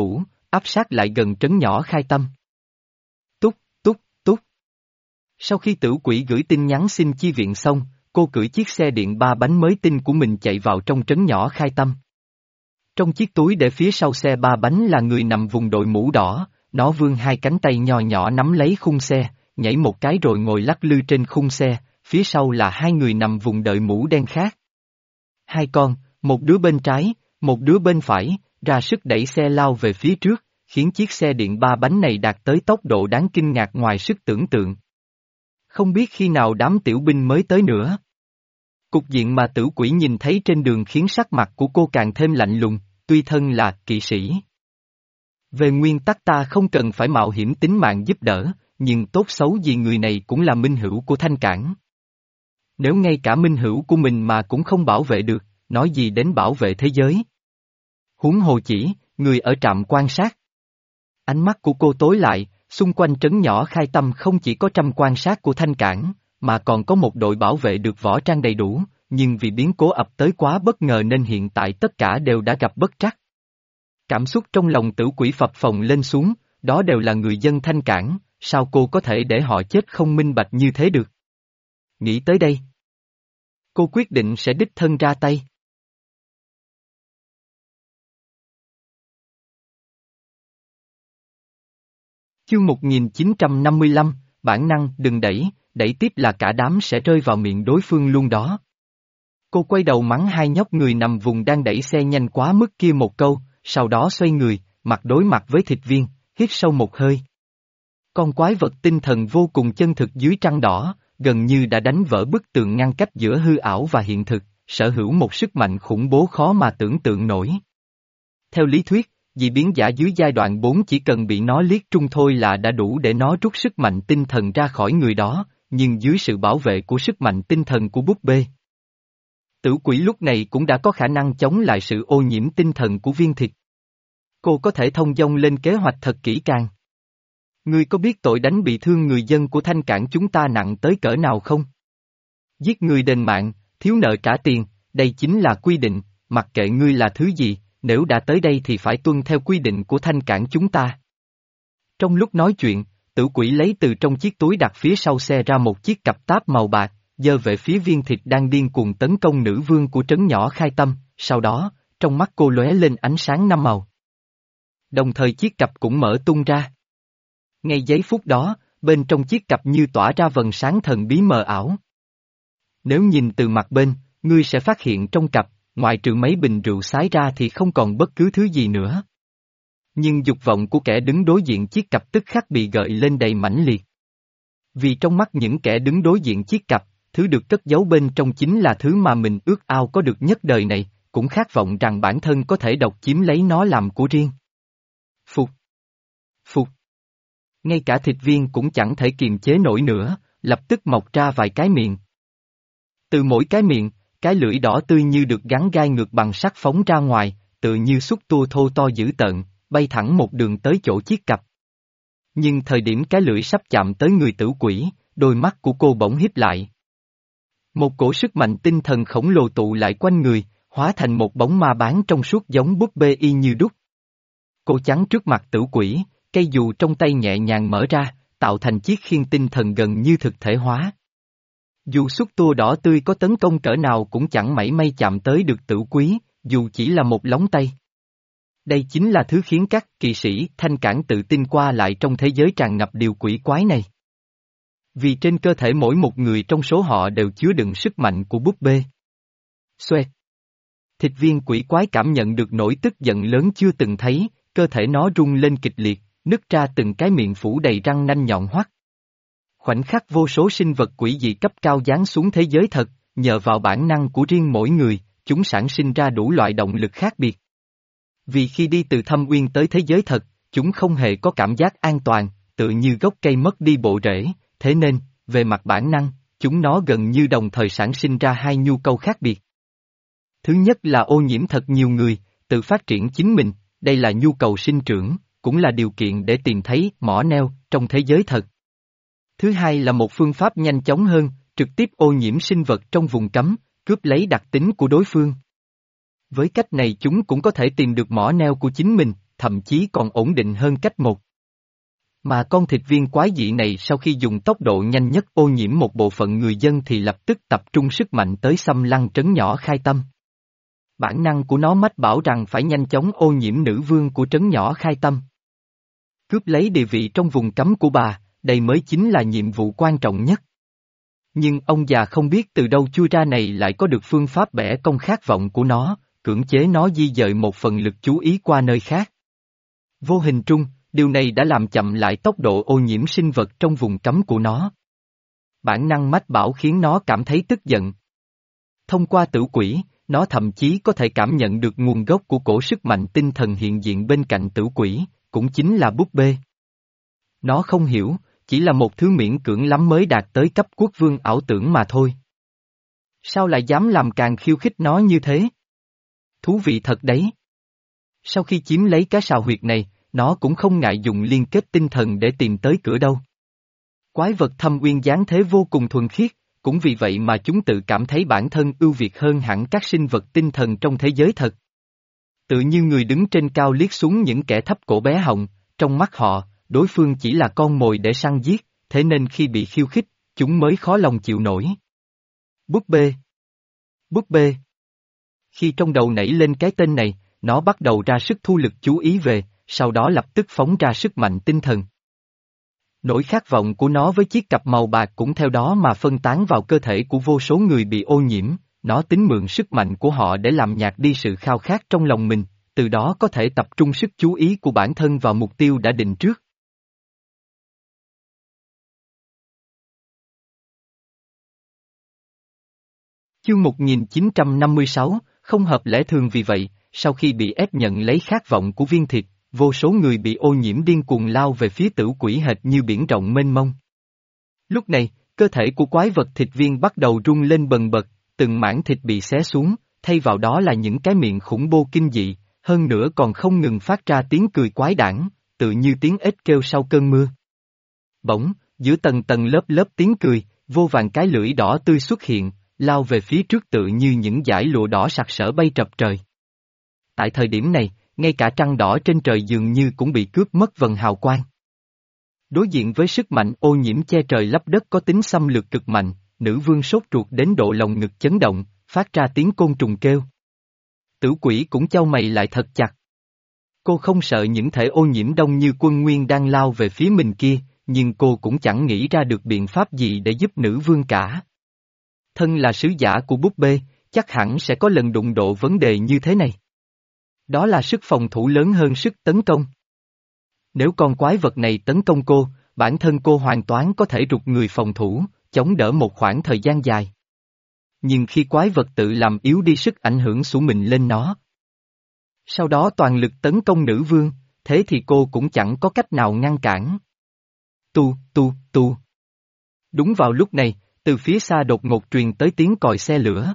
áp sát lại gần trấn nhỏ Khai Tâm. Túc, túc, túc. Sau khi tử quỷ gửi tin nhắn xin chi viện xong, cô cưỡi chiếc xe điện ba bánh mới tinh của mình chạy vào trong trấn nhỏ Khai Tâm. Trong chiếc túi để phía sau xe ba bánh là người nằm vùng đội mũ đỏ, nó vươn hai cánh tay nhỏ nhỏ nắm lấy khung xe, nhảy một cái rồi ngồi lắc lư trên khung xe, phía sau là hai người nằm vùng đợi mũ đen khác. Hai con, một đứa bên trái, một đứa bên phải, ra sức đẩy xe lao về phía trước, khiến chiếc xe điện ba bánh này đạt tới tốc độ đáng kinh ngạc ngoài sức tưởng tượng. Không biết khi nào đám tiểu binh mới tới nữa. Cục diện mà tử quỷ nhìn thấy trên đường khiến sắc mặt của cô càng thêm lạnh lùng, tuy thân là kỵ sĩ. Về nguyên tắc ta không cần phải mạo hiểm tính mạng giúp đỡ, nhưng tốt xấu gì người này cũng là minh hữu của Thanh Cảng. Nếu ngay cả minh hữu của mình mà cũng không bảo vệ được, nói gì đến bảo vệ thế giới. Huống hồ chỉ, người ở trạm quan sát. Ánh mắt của cô tối lại, xung quanh trấn nhỏ Khai Tâm không chỉ có trăm quan sát của Thanh Cảng, mà còn có một đội bảo vệ được võ trang đầy đủ, nhưng vì biến cố ập tới quá bất ngờ nên hiện tại tất cả đều đã gặp bất trắc. Cảm xúc trong lòng tử quỷ phập phồng lên xuống, đó đều là người dân Thanh Cảng, sao cô có thể để họ chết không minh bạch như thế được? Nghĩ tới đây, cô quyết định sẽ đích thân ra tay. Chương một nghìn chín trăm năm mươi lăm, bản năng đừng đẩy, đẩy tiếp là cả đám sẽ rơi vào miệng đối phương luôn đó. Cô quay đầu mắng hai nhóc người nằm vùng đang đẩy xe nhanh quá mức kia một câu, sau đó xoay người, mặt đối mặt với thịt viên, hít sâu một hơi. Con quái vật tinh thần vô cùng chân thực dưới trăng đỏ, gần như đã đánh vỡ bức tường ngăn cách giữa hư ảo và hiện thực, sở hữu một sức mạnh khủng bố khó mà tưởng tượng nổi. Theo lý thuyết, dị biến giả dưới giai đoạn bốn chỉ cần bị nó liếc trung thôi là đã đủ để nó rút sức mạnh tinh thần ra khỏi người đó, nhưng dưới sự bảo vệ của sức mạnh tinh thần của búp bê. Tử quỷ lúc này cũng đã có khả năng chống lại sự ô nhiễm tinh thần của viên thịt. Cô có thể thông dong lên kế hoạch thật kỹ càng. Ngươi có biết tội đánh bị thương người dân của Thanh Cảng chúng ta nặng tới cỡ nào không? Giết người đền mạng, thiếu nợ trả tiền, đây chính là quy định, mặc kệ ngươi là thứ gì, nếu đã tới đây thì phải tuân theo quy định của Thanh Cảng chúng ta. Trong lúc nói chuyện, tử quỷ lấy từ trong chiếc túi đặt phía sau xe ra một chiếc cặp táp màu bạc, giơ về phía viên thịt đang điên cuồng tấn công nữ vương của trấn nhỏ Khai Tâm, sau đó, trong mắt cô lóe lên ánh sáng năm màu. Đồng thời chiếc cặp cũng mở tung ra. Ngay giây phút đó, bên trong chiếc cặp như tỏa ra vầng sáng thần bí mờ ảo. Nếu nhìn từ mặt bên, ngươi sẽ phát hiện trong cặp, ngoại trừ mấy bình rượu sái ra thì không còn bất cứ thứ gì nữa. Nhưng dục vọng của kẻ đứng đối diện chiếc cặp tức khắc bị gợi lên đầy mãnh liệt. Vì trong mắt những kẻ đứng đối diện chiếc cặp, thứ được cất giấu bên trong chính là thứ mà mình ước ao có được nhất đời này, cũng khát vọng rằng bản thân có thể độc chiếm lấy nó làm của riêng. Phục. Phục. Ngay cả thịt viên cũng chẳng thể kiềm chế nổi nữa, lập tức mọc ra vài cái miệng. Từ mỗi cái miệng, cái lưỡi đỏ tươi như được gắn gai ngược bằng sắt phóng ra ngoài, tự như xúc tua thô to dữ tợn, bay thẳng một đường tới chỗ chiếc cặp. Nhưng thời điểm cái lưỡi sắp chạm tới người tử quỷ, đôi mắt của cô bỗng híp lại. Một cổ sức mạnh tinh thần khổng lồ tụ lại quanh người, hóa thành một bóng ma bán trong suốt giống búp bê y như đúc. Cô chắn trước mặt tử quỷ, cây dù trong tay nhẹ nhàng mở ra, tạo thành chiếc khiên tinh thần gần như thực thể hóa. Dù xúc tua đỏ tươi có tấn công cỡ nào cũng chẳng mảy may chạm tới được tử quý, dù chỉ là một lóng tay. Đây chính là thứ khiến các kỵ sĩ Thanh Cảng tự tin qua lại trong thế giới tràn ngập điều quỷ quái này. Vì trên cơ thể mỗi một người trong số họ đều chứa đựng sức mạnh của búp bê. Xoẹt. Thịt viên quỷ quái cảm nhận được nỗi tức giận lớn chưa từng thấy, cơ thể nó rung lên kịch liệt, nứt ra từng cái miệng phủ đầy răng nanh nhọn hoắt. Khoảnh khắc vô số sinh vật quỷ dị cấp cao giáng xuống thế giới thật, nhờ vào bản năng của riêng mỗi người, chúng sản sinh ra đủ loại động lực khác biệt. Vì khi đi từ thâm uyên tới thế giới thật, chúng không hề có cảm giác an toàn, tự như gốc cây mất đi bộ rễ, thế nên, về mặt bản năng, chúng nó gần như đồng thời sản sinh ra hai nhu cầu khác biệt. Thứ nhất là ô nhiễm thật nhiều người, tự phát triển chính mình, đây là nhu cầu sinh trưởng, cũng là điều kiện để tìm thấy mỏ neo trong thế giới thật. Thứ hai là một phương pháp nhanh chóng hơn, trực tiếp ô nhiễm sinh vật trong vùng cấm, cướp lấy đặc tính của đối phương. Với cách này chúng cũng có thể tìm được mỏ neo của chính mình, thậm chí còn ổn định hơn cách một. Mà con thịt viên quái dị này sau khi dùng tốc độ nhanh nhất ô nhiễm một bộ phận người dân thì lập tức tập trung sức mạnh tới xâm lăng trấn nhỏ Khai Tâm. Bản năng của nó mách bảo rằng phải nhanh chóng ô nhiễm nữ vương của trấn nhỏ Khai Tâm. Cướp lấy địa vị trong vùng cấm của bà, đây mới chính là nhiệm vụ quan trọng nhất. Nhưng ông già không biết từ đâu chui ra này lại có được phương pháp bẻ cong khát vọng của nó, cưỡng chế nó di dời một phần lực chú ý qua nơi khác. Vô hình trung, điều này đã làm chậm lại tốc độ ô nhiễm sinh vật trong vùng cấm của nó. Bản năng mách bảo khiến nó cảm thấy tức giận. Thông qua tử quỷ, nó thậm chí có thể cảm nhận được nguồn gốc của cổ sức mạnh tinh thần hiện diện bên cạnh tử quỷ, cũng chính là búp bê. Nó không hiểu, chỉ là một thứ miễn cưỡng lắm mới đạt tới cấp quốc vương ảo tưởng mà thôi. Sao lại dám làm càng khiêu khích nó như thế? Thú vị thật đấy. Sau khi chiếm lấy cái sào huyệt này, nó cũng không ngại dùng liên kết tinh thần để tìm tới cửa đâu. Quái vật thâm uyên dáng thế vô cùng thuần khiết, cũng vì vậy mà chúng tự cảm thấy bản thân ưu việt hơn hẳn các sinh vật tinh thần trong thế giới thật. Tự như người đứng trên cao liếc xuống những kẻ thấp cổ bé họng, trong mắt họ, đối phương chỉ là con mồi để săn giết, thế nên khi bị khiêu khích, chúng mới khó lòng chịu nổi. Búp bê. Búp bê. Khi trong đầu nảy lên cái tên này, nó bắt đầu ra sức thu lực chú ý về, sau đó lập tức phóng ra sức mạnh tinh thần. Nỗi khát vọng của nó với chiếc cặp màu bạc cũng theo đó mà phân tán vào cơ thể của vô số người bị ô nhiễm, nó tính mượn sức mạnh của họ để làm nhạt đi sự khao khát trong lòng mình, từ đó có thể tập trung sức chú ý của bản thân vào mục tiêu đã định trước. Chương một nghìn chín trăm năm mươi sáu, không hợp lẽ thường vì vậy, sau khi bị ép nhận lấy khát vọng của viên thịt, vô số người bị ô nhiễm điên cuồng lao về phía tử quỷ hệt như biển rộng mênh mông. Lúc này, cơ thể của quái vật thịt viên bắt đầu rung lên bần bật, từng mảng thịt bị xé xuống, thay vào đó là những cái miệng khủng bố kinh dị, hơn nữa còn không ngừng phát ra tiếng cười quái đản, tự như tiếng ếch kêu sau cơn mưa. Bỗng, giữa tầng tầng lớp lớp tiếng cười, vô vàn cái lưỡi đỏ tươi xuất hiện, lao về phía trước tự như những dải lụa đỏ sặc sỡ bay trập trời. Tại thời điểm này, ngay cả trăng đỏ trên trời dường như cũng bị cướp mất vần hào quang. Đối diện với sức mạnh ô nhiễm che trời lấp đất có tính xâm lược cực mạnh, nữ vương sốt ruột đến độ lồng ngực chấn động, phát ra tiếng côn trùng kêu. Tử quỷ cũng chau mày lại thật chặt. Cô không sợ những thể ô nhiễm đông như quân nguyên đang lao về phía mình kia, nhưng cô cũng chẳng nghĩ ra được biện pháp gì để giúp nữ vương cả. Thân là sứ giả của búp bê, chắc hẳn sẽ có lần đụng độ vấn đề như thế này. Đó là sức phòng thủ lớn hơn sức tấn công. Nếu con quái vật này tấn công cô, bản thân cô hoàn toàn có thể rụt người phòng thủ, chống đỡ một khoảng thời gian dài. Nhưng khi quái vật tự làm yếu đi sức ảnh hưởng của mình lên nó, sau đó toàn lực tấn công nữ vương, thế thì cô cũng chẳng có cách nào ngăn cản. Tu, tu, tu. Đúng vào lúc này, từ phía xa đột ngột truyền tới tiếng còi xe lửa.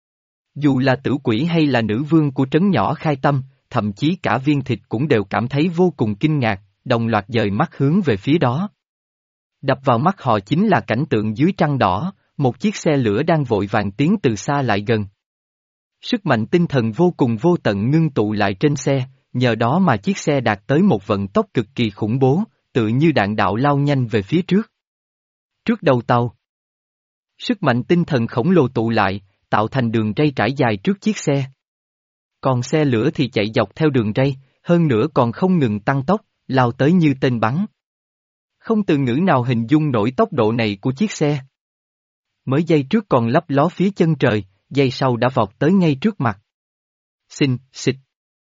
Dù là tử quỷ hay là nữ vương của trấn nhỏ Khai Tâm, thậm chí cả viên thịt cũng đều cảm thấy vô cùng kinh ngạc, đồng loạt dời mắt hướng về phía đó. Đập vào mắt họ chính là cảnh tượng dưới trăng đỏ, một chiếc xe lửa đang vội vàng tiến từ xa lại gần. Sức mạnh tinh thần vô cùng vô tận ngưng tụ lại trên xe, nhờ đó mà chiếc xe đạt tới một vận tốc cực kỳ khủng bố, tự như đạn đạo lao nhanh về phía trước. Trước đầu tàu, sức mạnh tinh thần khổng lồ tụ lại, tạo thành đường ray trải dài trước chiếc xe. Còn xe lửa thì chạy dọc theo đường ray, hơn nữa còn không ngừng tăng tốc, lao tới như tên bắn. Không từ ngữ nào hình dung nổi tốc độ này của chiếc xe. Mới giây trước còn lấp ló phía chân trời, giây sau đã vọt tới ngay trước mặt. Xinh, xịt.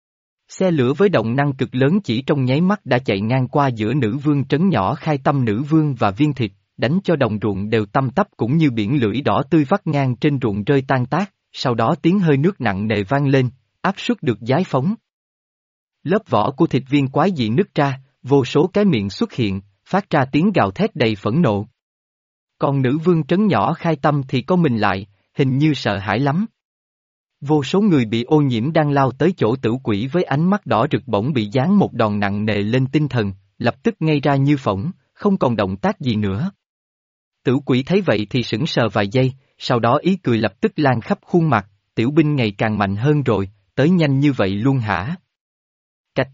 Xe lửa với động năng cực lớn chỉ trong nháy mắt đã chạy ngang qua giữa nữ vương trấn nhỏ Khai Tâm nữ vương và viên thịt, đánh cho đồng ruộng đều tăm tắp cũng như biển lưỡi đỏ tươi vắt ngang trên ruộng rơi tan tác, sau đó tiếng hơi nước nặng nề vang lên, áp suất được giải phóng. Lớp vỏ của thịt viên quái dị nứt ra, vô số cái miệng xuất hiện, phát ra tiếng gào thét đầy phẫn nộ. Còn nữ vương trấn nhỏ Khai Tâm thì có mình lại, hình như sợ hãi lắm. Vô số người bị ô nhiễm đang lao tới chỗ tử quỷ với ánh mắt đỏ rực bỗng bị giáng một đòn nặng nề lên tinh thần, lập tức ngây ra như phỗng, không còn động tác gì nữa. Tử quỷ thấy vậy thì sững sờ vài giây, sau đó ý cười lập tức lan khắp khuôn mặt, tiểu binh ngày càng mạnh hơn rồi, tới nhanh như vậy luôn hả? Cạch, cạch,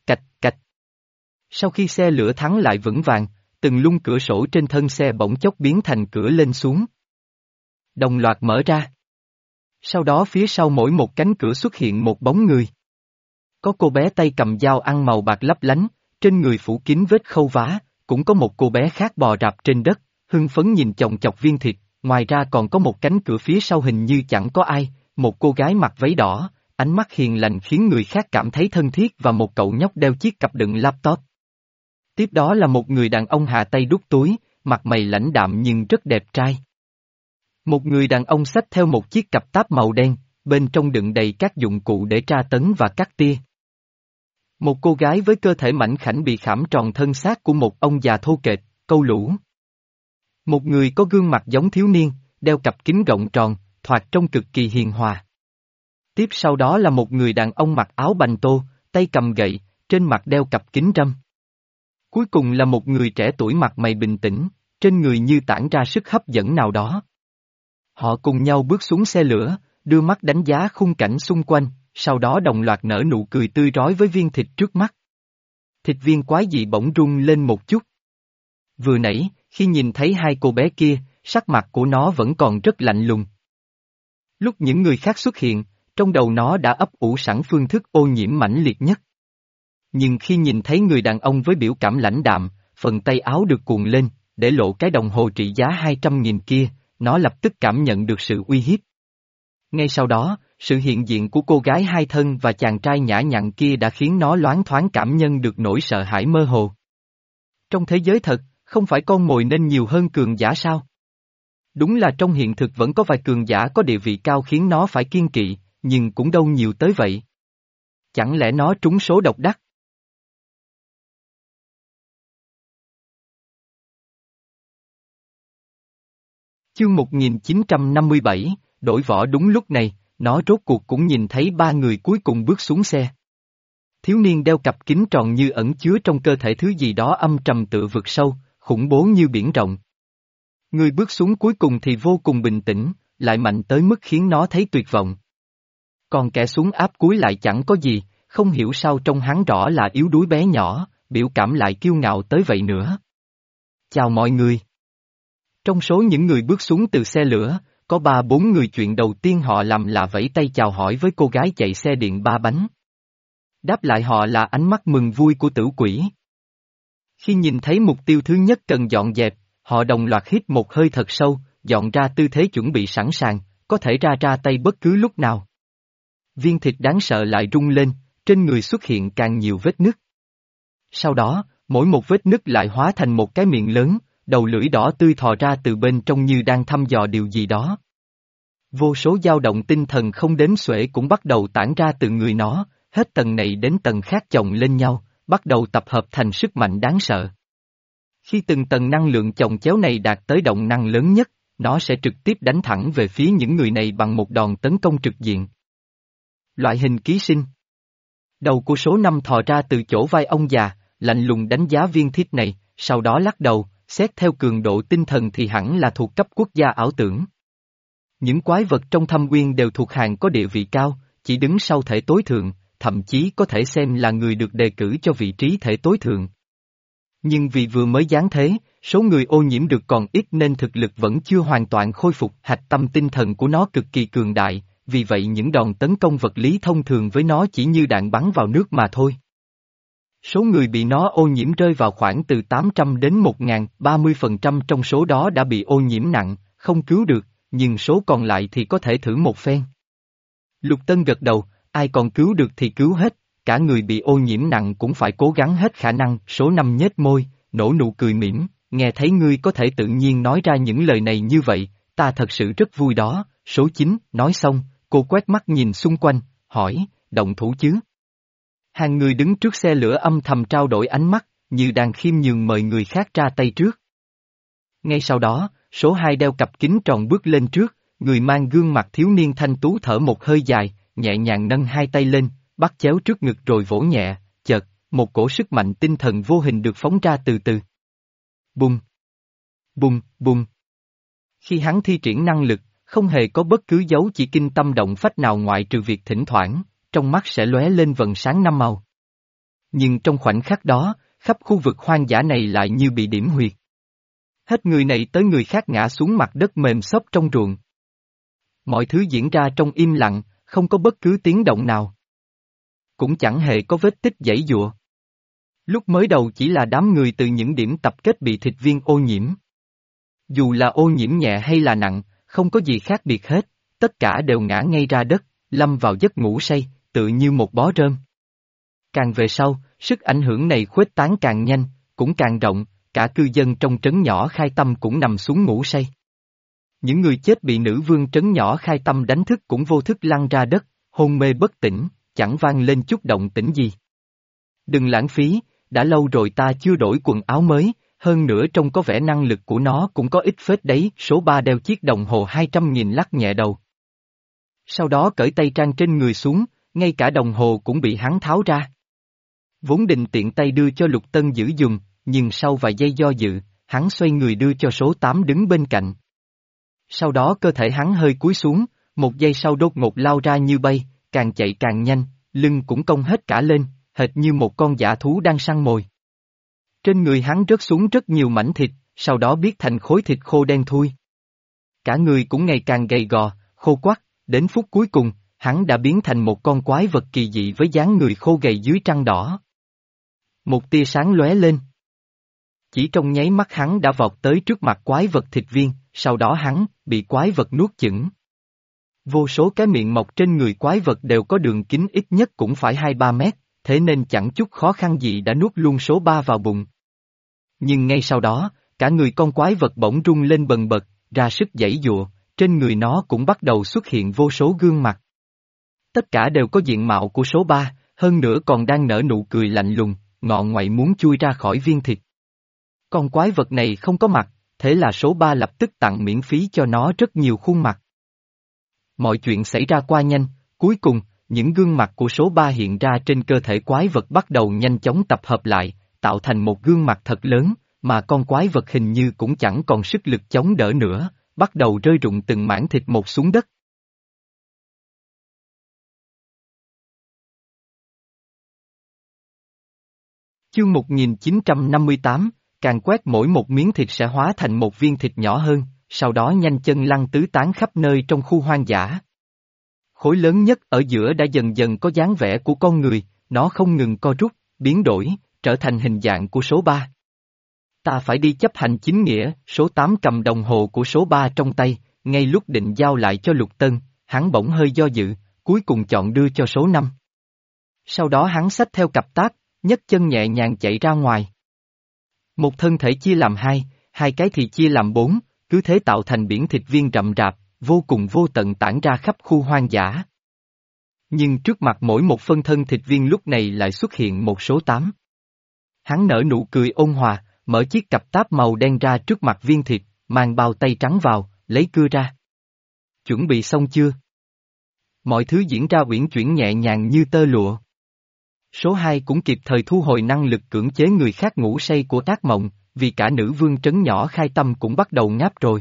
cạch, cạch. Sau khi xe lửa thắng lại vững vàng, từng lung cửa sổ trên thân xe bỗng chốc biến thành cửa lên xuống. Đồng loạt mở ra. Sau đó phía sau mỗi một cánh cửa xuất hiện một bóng người. Có cô bé tay cầm dao ăn màu bạc lấp lánh, trên người phủ kín vết khâu vá, cũng có một cô bé khác bò rạp trên đất, hưng phấn nhìn chòng chọc viên thịt, ngoài ra còn có một cánh cửa phía sau hình như chẳng có ai, một cô gái mặc váy đỏ, ánh mắt hiền lành khiến người khác cảm thấy thân thiết và một cậu nhóc đeo chiếc cặp đựng laptop. Tiếp đó là một người đàn ông hạ tay đút túi, mặt mày lãnh đạm nhưng rất đẹp trai. Một người đàn ông xách theo một chiếc cặp táp màu đen, bên trong đựng đầy các dụng cụ để tra tấn và cắt tia. Một cô gái với cơ thể mảnh khảnh bị khảm tròn thân xác của một ông già thô kệch, câu lũ. Một người có gương mặt giống thiếu niên, đeo cặp kính rộng tròn, thoạt trông cực kỳ hiền hòa. Tiếp sau đó là một người đàn ông mặc áo bành tô, tay cầm gậy, trên mặt đeo cặp kính râm. Cuối cùng là một người trẻ tuổi mặt mày bình tĩnh, trên người như tản ra sức hấp dẫn nào đó. Họ cùng nhau bước xuống xe lửa, đưa mắt đánh giá khung cảnh xung quanh, sau đó đồng loạt nở nụ cười tươi rói với viên thịt trước mắt. Thịt viên quái dị bỗng rung lên một chút. Vừa nãy, khi nhìn thấy hai cô bé kia, sắc mặt của nó vẫn còn rất lạnh lùng. Lúc những người khác xuất hiện, trong đầu nó đã ấp ủ sẵn phương thức ô nhiễm mãnh liệt nhất. Nhưng khi nhìn thấy người đàn ông với biểu cảm lãnh đạm, phần tay áo được cuộn lên, để lộ cái đồng hồ trị giá hai trăm nghìn kia, nó lập tức cảm nhận được sự uy hiếp. Ngay sau đó, sự hiện diện của cô gái hai thân và chàng trai nhã nhặn kia đã khiến nó loáng thoáng cảm nhận được nỗi sợ hãi mơ hồ. Trong thế giới thật, không phải con mồi nên nhiều hơn cường giả sao? Đúng là trong hiện thực vẫn có vài cường giả có địa vị cao khiến nó phải kiêng kỵ, nhưng cũng đâu nhiều tới vậy. Chẳng lẽ nó trúng số độc đắc? Chương một nghìn chín trăm năm mươi bảy, đổi võ. Đúng lúc này, nó rốt cuộc cũng nhìn thấy ba người cuối cùng bước xuống xe. Thiếu niên đeo cặp kính tròn như ẩn chứa trong cơ thể thứ gì đó âm trầm tựa vực sâu, khủng bố như biển rộng. Người bước xuống cuối cùng thì vô cùng bình tĩnh, lại mạnh tới mức khiến nó thấy tuyệt vọng. Còn kẻ xuống áp cuối lại chẳng có gì, không hiểu sao trông hắn rõ là yếu đuối bé nhỏ, biểu cảm lại kiêu ngạo tới vậy nữa. Chào mọi người. Trong số những người bước xuống từ xe lửa, có ba bốn người chuyện đầu tiên họ làm là vẫy tay chào hỏi với cô gái chạy xe điện ba bánh. Đáp lại họ là ánh mắt mừng vui của tử quỷ. Khi nhìn thấy mục tiêu thứ nhất cần dọn dẹp, họ đồng loạt hít một hơi thật sâu, dọn ra tư thế chuẩn bị sẵn sàng, có thể ra ra tay bất cứ lúc nào. Viên thịt đáng sợ lại rung lên, trên người xuất hiện càng nhiều vết nứt. Sau đó, mỗi một vết nứt lại hóa thành một cái miệng lớn, đầu lưỡi đỏ tươi thò ra từ bên trong như đang thăm dò điều gì đó. Vô số dao động tinh thần không đếm xuể cũng bắt đầu tản ra từ người nó, hết tầng này đến tầng khác chồng lên nhau, bắt đầu tập hợp thành sức mạnh đáng sợ. Khi từng tầng năng lượng chồng chéo này đạt tới động năng lớn nhất, nó sẽ trực tiếp đánh thẳng về phía những người này bằng một đòn tấn công trực diện. Loại hình ký sinh. Đầu của số năm thò ra từ chỗ vai ông già, lạnh lùng đánh giá viên thiết này, sau đó lắc đầu, xét theo cường độ tinh thần thì hẳn là thuộc cấp quốc gia ảo tưởng. Những quái vật trong thâm uyên đều thuộc hàng có địa vị cao, chỉ đứng sau thể tối thượng, thậm chí có thể xem là người được đề cử cho vị trí thể tối thượng. Nhưng vì vừa mới giáng thế, số người ô nhiễm được còn ít nên thực lực vẫn chưa hoàn toàn khôi phục. Hạch tâm tinh thần của nó cực kỳ cường đại, vì vậy những đòn tấn công vật lý thông thường với nó chỉ như đạn bắn vào nước mà thôi. Số người bị nó ô nhiễm rơi vào khoảng từ tám trăm đến một nghìn, ba mươi phần trăm trong số đó đã bị ô nhiễm nặng, không cứu được, nhưng số còn lại thì có thể thử một phen. Lục Tân gật đầu, ai còn cứu được thì cứu hết, cả người bị ô nhiễm nặng cũng phải cố gắng hết khả năng. Số năm nhếch môi, nổ nụ cười mỉm, nghe thấy ngươi có thể tự nhiên nói ra những lời này như vậy, ta thật sự rất vui đó. Số chín, nói xong, cô quét mắt nhìn xung quanh, hỏi, động thủ chứ? Hàng người đứng trước xe lửa âm thầm trao đổi ánh mắt, như đang khiêm nhường mời người khác ra tay trước. Ngay sau đó, số hai đeo cặp kính tròn bước lên trước, người mang gương mặt thiếu niên thanh tú thở một hơi dài, nhẹ nhàng nâng hai tay lên, bắt chéo trước ngực rồi vỗ nhẹ, chợt, một cổ sức mạnh tinh thần vô hình được phóng ra từ từ. Bùng! Bùng, bùng! Khi hắn thi triển năng lực, không hề có bất cứ dấu chỉ kinh tâm động phách nào ngoại trừ việc thỉnh thoảng, trong mắt sẽ lóe lên vầng sáng năm màu. Nhưng trong khoảnh khắc đó, khắp khu vực hoang dã này lại như bị điểm huyệt. Hết người này tới người khác ngã xuống mặt đất mềm xốp trong ruộng. Mọi thứ diễn ra trong im lặng, không có bất cứ tiếng động nào. Cũng chẳng hề có vết tích giãy giụa. Lúc mới đầu chỉ là đám người từ những điểm tập kết bị thịt viên ô nhiễm. Dù là ô nhiễm nhẹ hay là nặng, không có gì khác biệt hết, tất cả đều ngã ngay ra đất, lâm vào giấc ngủ say, tự như một bó rơm. Càng về sau, sức ảnh hưởng này khuếch tán càng nhanh, cũng càng rộng, cả cư dân trong trấn nhỏ Khai Tâm cũng nằm xuống ngủ say. Những người chết bị nữ vương trấn nhỏ Khai Tâm đánh thức cũng vô thức lăn ra đất, hôn mê bất tỉnh, chẳng vang lên chút động tĩnh gì. Đừng lãng phí, đã lâu rồi ta chưa đổi quần áo mới, hơn nữa trông có vẻ năng lực của nó cũng có ít phết đấy. Số ba đeo chiếc đồng hồ hai trăm nghìn lắc nhẹ đầu. Sau đó cởi tay trang trên người xuống, ngay cả đồng hồ cũng bị hắn tháo ra. Vốn định tiện tay đưa cho Lục Tân giữ dùng, nhưng sau vài giây do dự, hắn xoay người đưa cho số tám đứng bên cạnh. Sau đó cơ thể hắn hơi cúi xuống, một giây sau đột ngột lao ra như bay, càng chạy càng nhanh, lưng cũng cong hết cả lên, hệt như một con dã thú đang săn mồi. Trên người hắn rớt xuống rất nhiều mảnh thịt, sau đó biến thành khối thịt khô đen thui. Cả người cũng ngày càng gầy gò, khô quắt, đến phút cuối cùng, hắn đã biến thành một con quái vật kỳ dị với dáng người khô gầy dưới trăng đỏ. Một tia sáng lóe lên. Chỉ trong nháy mắt hắn đã vọt tới trước mặt quái vật thịt viên, sau đó hắn bị quái vật nuốt chửng. Vô số cái miệng mọc trên người quái vật đều có đường kính ít nhất cũng phải hai ba mét, thế nên chẳng chút khó khăn gì đã nuốt luôn số ba vào bụng. Nhưng ngay sau đó, cả người con quái vật bỗng rung lên bần bật, ra sức giãy giụa, trên người nó cũng bắt đầu xuất hiện vô số gương mặt. Tất cả đều có diện mạo của số ba, hơn nữa còn đang nở nụ cười lạnh lùng, ngọ ngoại muốn chui ra khỏi viên thịt. Con quái vật này không có mặt, thế là số ba lập tức tặng miễn phí cho nó rất nhiều khuôn mặt. Mọi chuyện xảy ra qua nhanh, cuối cùng, những gương mặt của số ba hiện ra trên cơ thể quái vật bắt đầu nhanh chóng tập hợp lại, tạo thành một gương mặt thật lớn, mà con quái vật hình như cũng chẳng còn sức lực chống đỡ nữa, bắt đầu rơi rụng từng mảng thịt một xuống đất. Chương một nghìn chín trăm năm mươi tám, càng quét mỗi một miếng thịt sẽ hóa thành một viên thịt nhỏ hơn, sau đó nhanh chân lăn tứ tán khắp nơi trong khu hoang dã. Khối lớn nhất ở giữa đã dần dần có dáng vẻ của con người, nó không ngừng co rút, biến đổi, trở thành hình dạng của số ba. Ta phải đi chấp hành chính nghĩa, số tám cầm đồng hồ của số ba trong tay, ngay lúc định giao lại cho Lục Tân, hắn bỗng hơi do dự, cuối cùng chọn đưa cho số năm. Sau đó hắn xách theo cặp táp, nhấc chân nhẹ nhàng chạy ra ngoài. Một thân thể chia làm hai, hai cái thì chia làm bốn, cứ thế tạo thành biển thịt viên rậm rạp, vô cùng vô tận tản ra khắp khu hoang dã. Nhưng trước mặt mỗi một phân thân thịt viên lúc này lại xuất hiện một số tám. Hắn nở nụ cười ôn hòa, mở chiếc cặp táp màu đen ra trước mặt viên thịt, mang bao tay trắng vào, lấy cưa ra. Chuẩn bị xong chưa? Mọi thứ diễn ra uyển chuyển nhẹ nhàng như tơ lụa. Số hai cũng kịp thời thu hồi năng lực cưỡng chế người khác ngủ say của ác mộng, vì cả nữ vương trấn nhỏ Khai Tâm cũng bắt đầu ngáp rồi.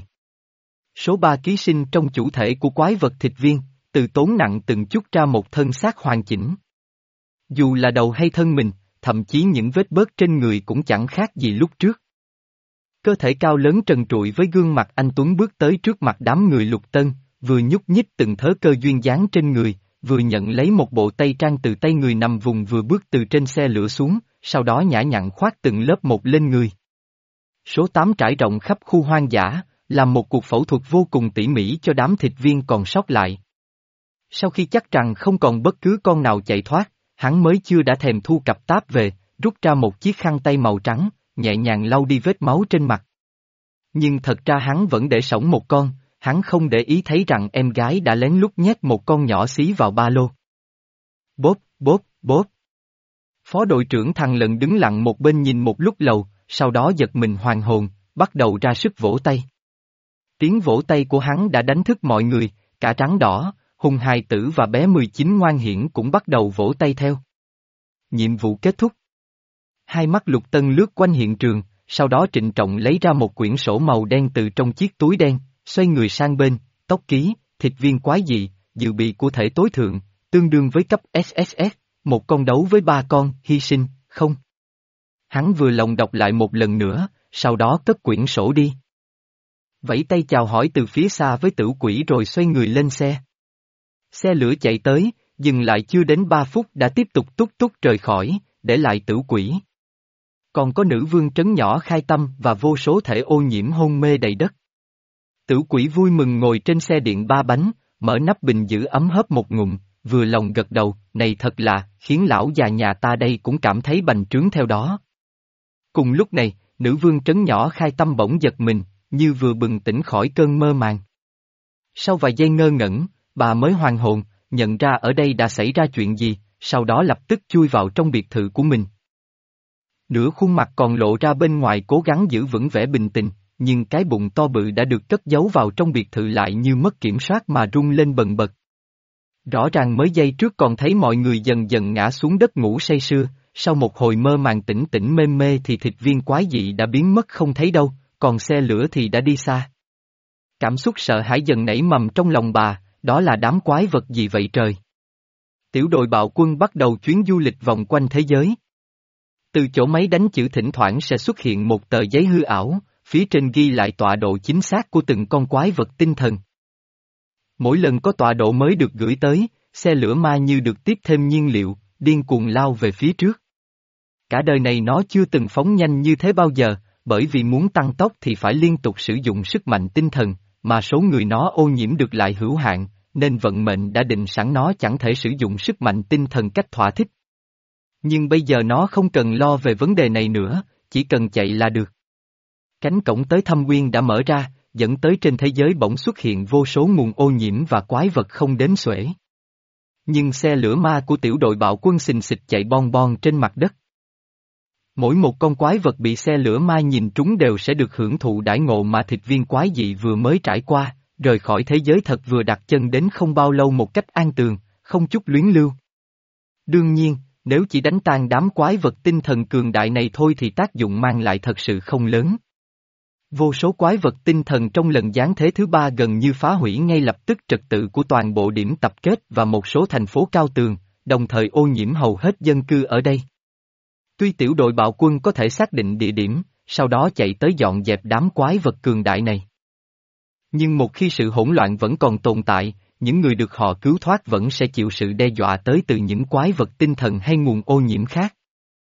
Số ba ký sinh trong chủ thể của quái vật thịt viên, từ tốn nặng từng chút ra một thân xác hoàn chỉnh. Dù là đầu hay thân mình, thậm chí những vết bớt trên người cũng chẳng khác gì lúc trước. Cơ thể cao lớn trần trụi với gương mặt anh tuấn bước tới trước mặt đám người Lục Tân, vừa nhúc nhích từng thớ cơ duyên dáng trên người, vừa nhận lấy một bộ tây trang từ tay người nằm vùng vừa bước từ trên xe lửa xuống, sau đó nhã nhặn khoác từng lớp một lên người. Số tám trải rộng khắp khu hoang dã, làm một cuộc phẫu thuật vô cùng tỉ mỉ cho đám thịt viên còn sót lại. Sau khi chắc rằng không còn bất cứ con nào chạy thoát, hắn mới chưa đã thèm thu cặp táp về, rút ra một chiếc khăn tay màu trắng, nhẹ nhàng lau đi vết máu trên mặt. Nhưng thật ra hắn vẫn để sống một con, hắn không để ý thấy rằng em gái đã lén lút nhét một con nhỏ xí vào ba lô. Bốp, bốp, bốp. Phó đội trưởng thằng lận đứng lặng một bên nhìn một lúc lâu, sau đó giật mình hoàn hồn, bắt đầu ra sức vỗ tay. Tiếng vỗ tay của hắn đã đánh thức mọi người, cả trắng đỏ, Hùng hài tử và bé mười chín ngoan hiển cũng bắt đầu vỗ tay theo. Nhiệm vụ kết thúc. Hai mắt Lục Tân lướt quanh hiện trường, sau đó trịnh trọng lấy ra một quyển sổ màu đen từ trong chiếc túi đen, xoay người sang bên, tốc ký, thịt viên quái dị, dự bị của thể tối thượng, tương đương với cấp ét ét ét, một con đấu với ba con, hy sinh, không. Hắn vừa lòng đọc lại một lần nữa, sau đó cất quyển sổ đi. Vẫy tay chào hỏi từ phía xa với Tử Quỷ rồi xoay người lên xe. Xe lửa chạy tới, dừng lại chưa đến ba phút đã tiếp tục túc túc rời khỏi, để lại Tử Quỷ. Còn có nữ vương trấn nhỏ Khai Tâm và vô số thể ô nhiễm hôn mê đầy đất. Tử Quỷ vui mừng ngồi trên xe điện ba bánh, mở nắp bình giữ ấm hớp một ngụm, vừa lòng gật đầu, này thật là, khiến lão già nhà ta đây cũng cảm thấy bành trướng theo đó. Cùng lúc này, nữ vương trấn nhỏ Khai Tâm bỗng giật mình, như vừa bừng tỉnh khỏi cơn mơ màng. Sau vài giây ngơ ngẩn, bà mới hoàn hồn, nhận ra ở đây đã xảy ra chuyện gì, sau đó lập tức chui vào trong biệt thự của mình. Nửa khuôn mặt còn lộ ra bên ngoài cố gắng giữ vững vẻ bình tĩnh, nhưng cái bụng to bự đã được cất giấu vào trong biệt thự lại như mất kiểm soát mà rung lên bần bật. Rõ ràng mới giây trước còn thấy mọi người dần dần ngã xuống đất ngủ say sưa, sau một hồi mơ màng tỉnh tỉnh mê mê thì thịt viên quái dị đã biến mất không thấy đâu, còn xe lửa thì đã đi xa. Cảm xúc sợ hãi dần nảy mầm trong lòng bà, đó là đám quái vật gì vậy trời? Tiểu đội bạo quân bắt đầu chuyến du lịch vòng quanh thế giới. Từ chỗ máy đánh chữ thỉnh thoảng sẽ xuất hiện một tờ giấy hư ảo, phía trên ghi lại tọa độ chính xác của từng con quái vật tinh thần. Mỗi lần có tọa độ mới được gửi tới, xe lửa ma như được tiếp thêm nhiên liệu, điên cuồng lao về phía trước. Cả đời này nó chưa từng phóng nhanh như thế bao giờ, bởi vì muốn tăng tốc thì phải liên tục sử dụng sức mạnh tinh thần, mà số người nó ô nhiễm được lại hữu hạn, nên vận mệnh đã định sẵn nó chẳng thể sử dụng sức mạnh tinh thần cách thỏa thích. Nhưng bây giờ nó không cần lo về vấn đề này nữa, chỉ cần chạy là được. Cánh cổng tới thâm uyên đã mở ra, dẫn tới trên thế giới bỗng xuất hiện vô số nguồn ô nhiễm và quái vật không đếm xuể. Nhưng xe lửa ma của tiểu đội bạo quân xình xịch chạy bon bon trên mặt đất. Mỗi một con quái vật bị xe lửa ma nhìn trúng đều sẽ được hưởng thụ đãi ngộ mà thịt viên quái dị vừa mới trải qua, rời khỏi thế giới thật vừa đặt chân đến không bao lâu một cách an tường, không chút luyến lưu. Đương nhiên, nếu chỉ đánh tan đám quái vật tinh thần cường đại này thôi thì tác dụng mang lại thật sự không lớn. Vô số quái vật tinh thần trong lần giáng thế thứ ba gần như phá hủy ngay lập tức trật tự của toàn bộ điểm tập kết và một số thành phố cao tường, đồng thời ô nhiễm hầu hết dân cư ở đây. Tuy tiểu đội bạo quân có thể xác định địa điểm, sau đó chạy tới dọn dẹp đám quái vật cường đại này. Nhưng một khi sự hỗn loạn vẫn còn tồn tại, những người được họ cứu thoát vẫn sẽ chịu sự đe dọa tới từ những quái vật tinh thần hay nguồn ô nhiễm khác.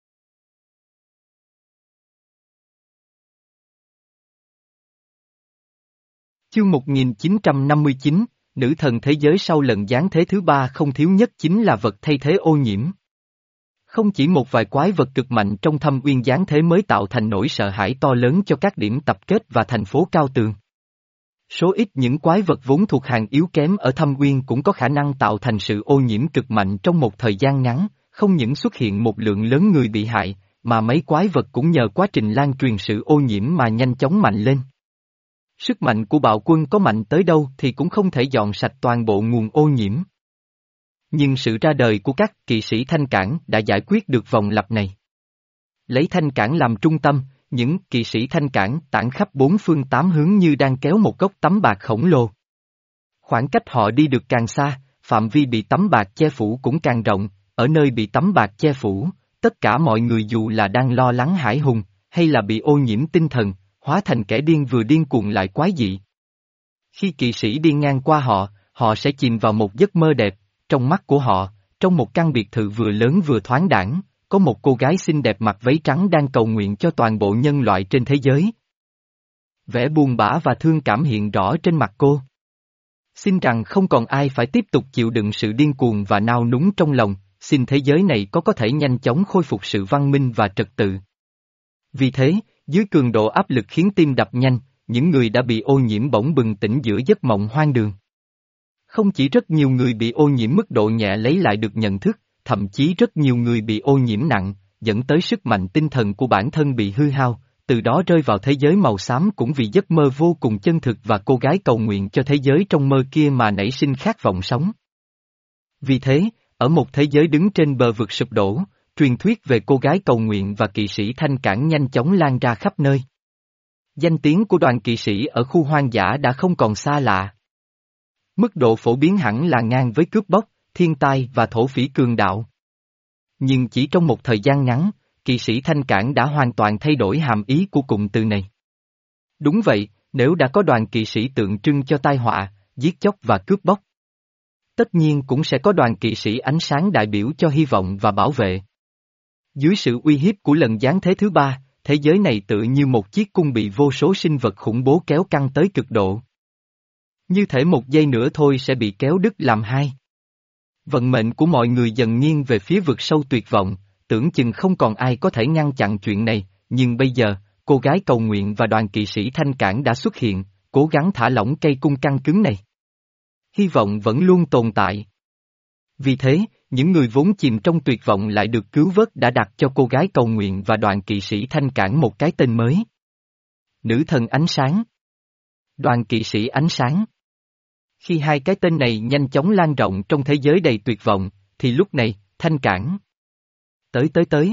Chương một nghìn chín trăm năm mươi chín, nữ thần thế giới sau lần giáng thế thứ ba không thiếu nhất chính là vật thay thế ô nhiễm. Không chỉ một vài quái vật cực mạnh trong thâm uyên giáng thế mới tạo thành nỗi sợ hãi to lớn cho các điểm tập kết và thành phố cao tường. Số ít những quái vật vốn thuộc hàng yếu kém ở thâm uyên cũng có khả năng tạo thành sự ô nhiễm cực mạnh trong một thời gian ngắn, không những xuất hiện một lượng lớn người bị hại, mà mấy quái vật cũng nhờ quá trình lan truyền sự ô nhiễm mà nhanh chóng mạnh lên. Sức mạnh của bạo quân có mạnh tới đâu thì cũng không thể dọn sạch toàn bộ nguồn ô nhiễm. Nhưng sự ra đời của các kỵ sĩ thanh cảng đã giải quyết được vòng lặp này. Lấy thanh cảng làm trung tâm, những kỵ sĩ thanh cảng tản khắp bốn phương tám hướng như đang kéo một gốc tấm bạc khổng lồ. Khoảng cách họ đi được càng xa, phạm vi bị tấm bạc che phủ cũng càng rộng, ở nơi bị tấm bạc che phủ, tất cả mọi người dù là đang lo lắng hãi hùng, hay là bị ô nhiễm tinh thần, hóa thành kẻ điên vừa điên cuồng lại quái dị. Khi kỵ sĩ đi ngang qua họ, họ sẽ chìm vào một giấc mơ đẹp, trong mắt của họ, trong một căn biệt thự vừa lớn vừa thoáng đãng, có một cô gái xinh đẹp mặc váy trắng đang cầu nguyện cho toàn bộ nhân loại trên thế giới. Vẻ buồn bã và thương cảm hiện rõ trên mặt cô. Xin rằng không còn ai phải tiếp tục chịu đựng sự điên cuồng và nao núng trong lòng, xin thế giới này có có thể nhanh chóng khôi phục sự văn minh và trật tự. Vì thế, dưới cường độ áp lực khiến tim đập nhanh, những người đã bị ô nhiễm bỗng bừng tỉnh giữa giấc mộng hoang đường. Không chỉ rất nhiều người bị ô nhiễm mức độ nhẹ lấy lại được nhận thức, thậm chí rất nhiều người bị ô nhiễm nặng, dẫn tới sức mạnh tinh thần của bản thân bị hư hao, từ đó rơi vào thế giới màu xám cũng vì giấc mơ vô cùng chân thực và cô gái cầu nguyện cho thế giới trong mơ kia mà nảy sinh khát vọng sống. Vì thế, ở một thế giới đứng trên bờ vực sụp đổ, truyền thuyết về cô gái cầu nguyện và kỵ sĩ thanh cảng nhanh chóng lan ra khắp nơi. Danh tiếng của đoàn kỵ sĩ ở khu hoang dã đã không còn xa lạ. Mức độ phổ biến hẳn là ngang với cướp bóc, thiên tai và thổ phỉ cường đạo. Nhưng chỉ trong một thời gian ngắn, kỵ sĩ Thanh Cảng đã hoàn toàn thay đổi hàm ý của cụm từ này. Đúng vậy, nếu đã có đoàn kỵ sĩ tượng trưng cho tai họa, giết chóc và cướp bóc, tất nhiên cũng sẽ có đoàn kỵ sĩ ánh sáng đại biểu cho hy vọng và bảo vệ. Dưới sự uy hiếp của lần giáng thế thứ ba, thế giới này tựa như một chiếc cung bị vô số sinh vật khủng bố kéo căng tới cực độ. Như thể một giây nữa thôi sẽ bị kéo đứt làm hai. Vận mệnh của mọi người dần nghiêng về phía vực sâu tuyệt vọng, tưởng chừng không còn ai có thể ngăn chặn chuyện này, nhưng bây giờ, cô gái cầu nguyện và đoàn kỵ sĩ Thanh Cảng đã xuất hiện, cố gắng thả lỏng cây cung căng cứng này. Hy vọng vẫn luôn tồn tại. Vì thế, những người vốn chìm trong tuyệt vọng lại được cứu vớt đã đặt cho cô gái cầu nguyện và đoàn kỵ sĩ Thanh Cảng một cái tên mới. Nữ thần ánh sáng. Đoàn kỵ sĩ ánh sáng. Khi hai cái tên này nhanh chóng lan rộng trong thế giới đầy tuyệt vọng, thì lúc này, Thanh Cảng. Tới tới tới.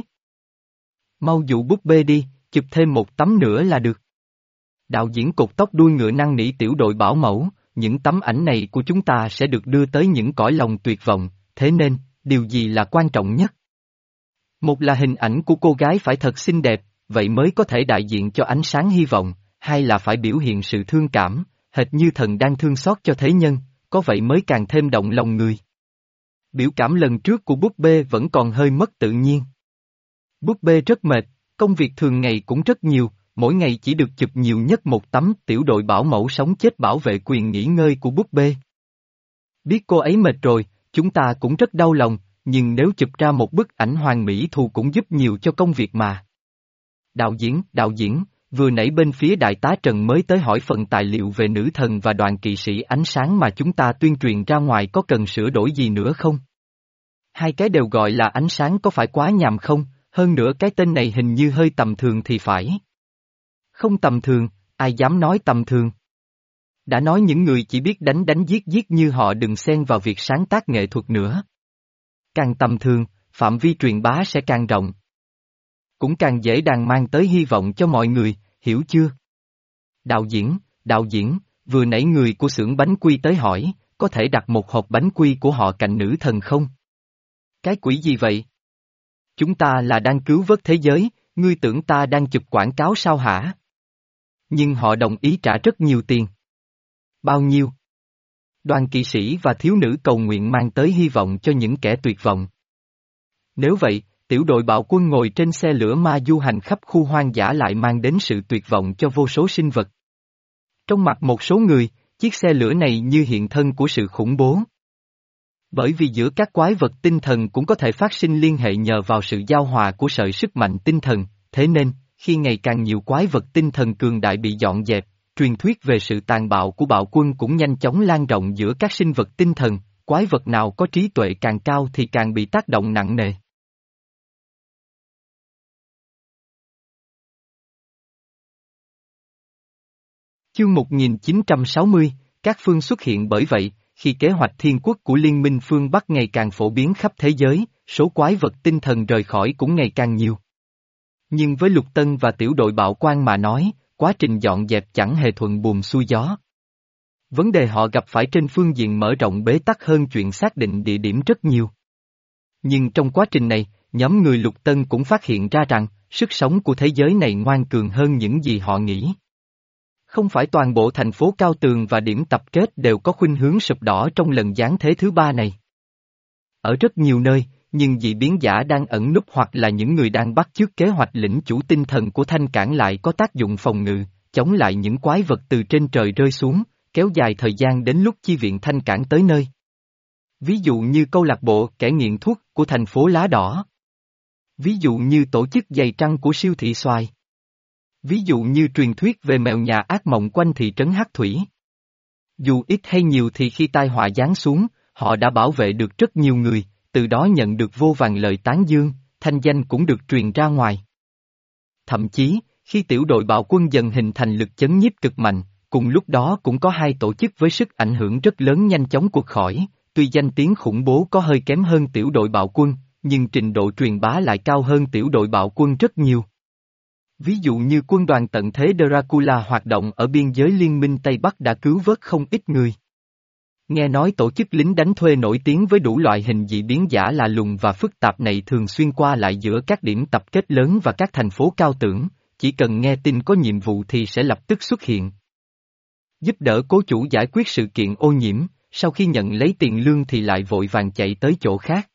Mau dụ búp bê đi, chụp thêm một tấm nữa là được. Đạo diễn cột tóc đuôi ngựa năn nỉ tiểu đội bảo mẫu, những tấm ảnh này của chúng ta sẽ được đưa tới những cõi lòng tuyệt vọng, thế nên, điều gì là quan trọng nhất? Một là hình ảnh của cô gái phải thật xinh đẹp, vậy mới có thể đại diện cho ánh sáng hy vọng, hai là phải biểu hiện sự thương cảm, hệt như thần đang thương xót cho thế nhân, có vậy mới càng thêm động lòng người. Biểu cảm lần trước của búp bê vẫn còn hơi mất tự nhiên. Búp bê rất mệt, công việc thường ngày cũng rất nhiều, mỗi ngày chỉ được chụp nhiều nhất một tấm. Tiểu đội bảo mẫu sống chết bảo vệ quyền nghỉ ngơi của búp bê. Biết cô ấy mệt rồi, chúng ta cũng rất đau lòng, nhưng nếu chụp ra một bức ảnh hoàn mỹ thù cũng giúp nhiều cho công việc mà. Đạo diễn, đạo diễn, vừa nãy bên phía đại tá Trần mới tới hỏi phần tài liệu về nữ thần và đoàn kỵ sĩ ánh sáng mà chúng ta tuyên truyền ra ngoài có cần sửa đổi gì nữa không? Hai cái đều gọi là ánh sáng có phải quá nhàm không, hơn nữa cái tên này hình như hơi tầm thường thì phải. Không tầm thường, ai dám nói tầm thường. Đã nói những người chỉ biết đánh đánh giết giết như họ đừng xen vào việc sáng tác nghệ thuật nữa. Càng tầm thường, phạm vi truyền bá sẽ càng rộng. Cũng càng dễ dàng mang tới hy vọng cho mọi người, hiểu chưa? Đạo diễn, đạo diễn, vừa nãy người của xưởng bánh quy tới hỏi, có thể đặt một hộp bánh quy của họ cạnh nữ thần không? Cái quỷ gì vậy? Chúng ta là đang cứu vớt thế giới, ngươi tưởng ta đang chụp quảng cáo sao hả? Nhưng họ đồng ý trả rất nhiều tiền. Bao nhiêu? Đoàn kỵ sĩ và thiếu nữ cầu nguyện mang tới hy vọng cho những kẻ tuyệt vọng. Nếu vậy, tiểu đội bạo quân ngồi trên xe lửa ma du hành khắp khu hoang dã lại mang đến sự tuyệt vọng cho vô số sinh vật. Trong mặt một số người, chiếc xe lửa này như hiện thân của sự khủng bố. Bởi vì giữa các quái vật tinh thần cũng có thể phát sinh liên hệ nhờ vào sự giao hòa của sợi sức mạnh tinh thần, thế nên, khi ngày càng nhiều quái vật tinh thần cường đại bị dọn dẹp, truyền thuyết về sự tàn bạo của bạo quân cũng nhanh chóng lan rộng giữa các sinh vật tinh thần, quái vật nào có trí tuệ càng cao thì càng bị tác động nặng nề. Chương một nghìn chín trăm sáu mươi, các phương xuất hiện. Bởi vậy, khi kế hoạch thiên quốc của Liên minh phương Bắc ngày càng phổ biến khắp thế giới, số quái vật tinh thần rời khỏi cũng ngày càng nhiều. Nhưng với Lục Tân và tiểu đội bạo quan mà nói, quá trình dọn dẹp chẳng hề thuận buồm xuôi gió. Vấn đề họ gặp phải trên phương diện mở rộng bế tắc hơn chuyện xác định địa điểm rất nhiều. Nhưng trong quá trình này, nhóm người Lục Tân cũng phát hiện ra rằng, sức sống của thế giới này ngoan cường hơn những gì họ nghĩ. Không phải toàn bộ thành phố cao tường và điểm tập kết đều có khuynh hướng sụp đổ trong lần giáng thế thứ ba này. Ở rất nhiều nơi, nhưng dị biến giả đang ẩn núp hoặc là những người đang bắt chước kế hoạch lĩnh chủ tinh thần của Thanh Cảng lại có tác dụng phòng ngự, chống lại những quái vật từ trên trời rơi xuống, kéo dài thời gian đến lúc chi viện Thanh Cảng tới nơi. Ví dụ như câu lạc bộ kẻ nghiện thuốc của thành phố Lá Đỏ. Ví dụ như tổ chức giày trăng của siêu thị xoài. Ví dụ như truyền thuyết về mèo nhà ác mộng quanh thị trấn Hắc Thủy. Dù ít hay nhiều thì khi tai họa giáng xuống, họ đã bảo vệ được rất nhiều người, từ đó nhận được vô vàn lời tán dương, thanh danh cũng được truyền ra ngoài. Thậm chí, khi tiểu đội bạo quân dần hình thành lực chấn nhiếp cực mạnh, cùng lúc đó cũng có hai tổ chức với sức ảnh hưởng rất lớn nhanh chóng quật khỏi, tuy danh tiếng khủng bố có hơi kém hơn tiểu đội bạo quân, nhưng trình độ truyền bá lại cao hơn tiểu đội bạo quân rất nhiều. Ví dụ như quân đoàn tận thế Dracula hoạt động ở biên giới Liên minh Tây Bắc đã cứu vớt không ít người. Nghe nói tổ chức lính đánh thuê nổi tiếng với đủ loại hình dị biến giả lạ lùng và phức tạp này thường xuyên qua lại giữa các điểm tập kết lớn và các thành phố cao tưởng, chỉ cần nghe tin có nhiệm vụ thì sẽ lập tức xuất hiện. Giúp đỡ cố chủ giải quyết sự kiện ô nhiễm, sau khi nhận lấy tiền lương thì lại vội vàng chạy tới chỗ khác.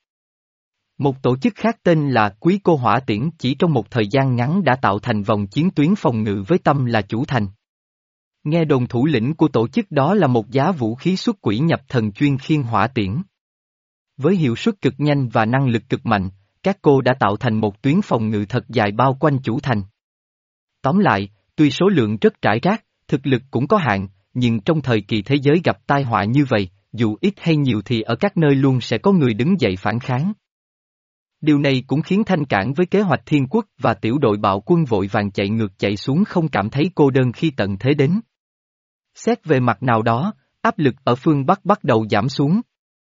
Một tổ chức khác tên là Quý Cô Hỏa Tiễn chỉ trong một thời gian ngắn đã tạo thành vòng chiến tuyến phòng ngự với tâm là chủ thành. Nghe đồn thủ lĩnh của tổ chức đó là một giá vũ khí xuất quỷ nhập thần chuyên khiêng hỏa tiễn. Với hiệu suất cực nhanh và năng lực cực mạnh, các cô đã tạo thành một tuyến phòng ngự thật dài bao quanh chủ thành. Tóm lại, tuy số lượng rất rải rác, thực lực cũng có hạn, nhưng trong thời kỳ thế giới gặp tai họa như vậy, dù ít hay nhiều thì ở các nơi luôn sẽ có người đứng dậy phản kháng. Điều này cũng khiến Thanh Cảng với kế hoạch Thiên Quốc và tiểu đội bạo quân vội vàng chạy ngược chạy xuống không cảm thấy cô đơn khi tận thế đến. Xét về mặt nào đó, áp lực ở phương Bắc bắt đầu giảm xuống.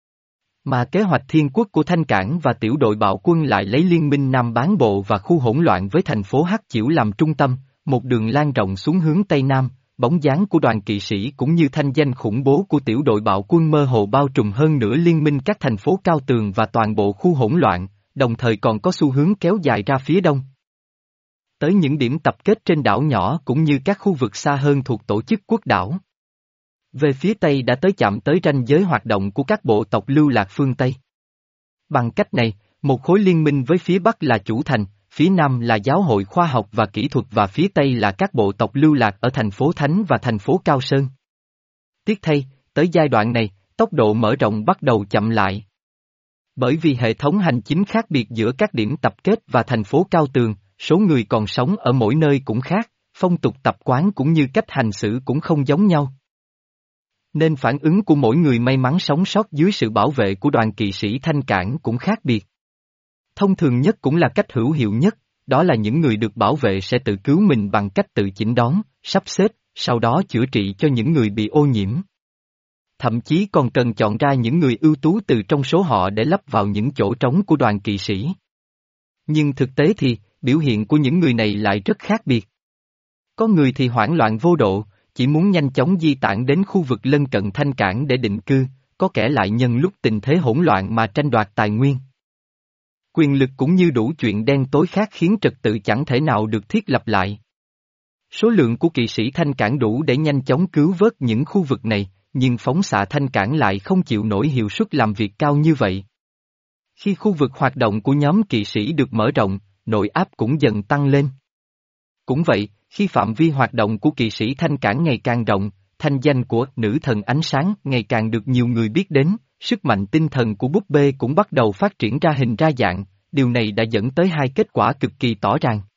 Mà kế hoạch Thiên Quốc của Thanh Cảng và tiểu đội bạo quân lại lấy liên minh Nam Bán Bộ và khu hỗn loạn với thành phố Hắc Chiểu làm trung tâm, một đường lan rộng xuống hướng Tây Nam, bóng dáng của đoàn kỵ sĩ cũng như thanh danh khủng bố của tiểu đội bạo quân mơ hồ bao trùm hơn nửa liên minh các thành phố cao tường và toàn bộ khu hỗn loạn, đồng thời còn có xu hướng kéo dài ra phía đông. Tới những điểm tập kết trên đảo nhỏ cũng như các khu vực xa hơn thuộc tổ chức quốc đảo. Về phía Tây đã tới chạm tới ranh giới hoạt động của các bộ tộc lưu lạc phương Tây. Bằng cách này, một khối liên minh với phía Bắc là chủ thành, phía Nam là giáo hội khoa học và kỹ thuật và phía Tây là các bộ tộc lưu lạc ở thành phố Thánh và thành phố Cao Sơn. Tiếc thay, tới giai đoạn này, tốc độ mở rộng bắt đầu chậm lại. Bởi vì hệ thống hành chính khác biệt giữa các điểm tập kết và thành phố cao tường, số người còn sống ở mỗi nơi cũng khác, phong tục tập quán cũng như cách hành xử cũng không giống nhau. Nên phản ứng của mỗi người may mắn sống sót dưới sự bảo vệ của đoàn kỵ sĩ Thanh Cảng cũng khác biệt. Thông thường nhất cũng là cách hữu hiệu nhất, đó là những người được bảo vệ sẽ tự cứu mình bằng cách tự chỉnh đón, sắp xếp, sau đó chữa trị cho những người bị ô nhiễm. Thậm chí còn cần chọn ra những người ưu tú từ trong số họ để lấp vào những chỗ trống của đoàn kỵ sĩ. Nhưng thực tế thì, biểu hiện của những người này lại rất khác biệt. Có người thì hoảng loạn vô độ, chỉ muốn nhanh chóng di tản đến khu vực lân cận Thanh Cảng để định cư, có kẻ lại nhân lúc tình thế hỗn loạn mà tranh đoạt tài nguyên. Quyền lực cũng như đủ chuyện đen tối khác khiến trật tự chẳng thể nào được thiết lập lại. Số lượng của kỵ sĩ Thanh Cảng đủ để nhanh chóng cứu vớt những khu vực này, nhưng phóng xạ Thanh Cảng lại không chịu nổi hiệu suất làm việc cao như vậy. Khi khu vực hoạt động của nhóm kỵ sĩ được mở rộng, nội áp cũng dần tăng lên. Cũng vậy, khi phạm vi hoạt động của kỵ sĩ Thanh Cảng ngày càng rộng, thanh danh của nữ thần ánh sáng ngày càng được nhiều người biết đến, sức mạnh tinh thần của búp bê cũng bắt đầu phát triển ra hình ra dạng, điều này đã dẫn tới hai kết quả cực kỳ tỏ ràng.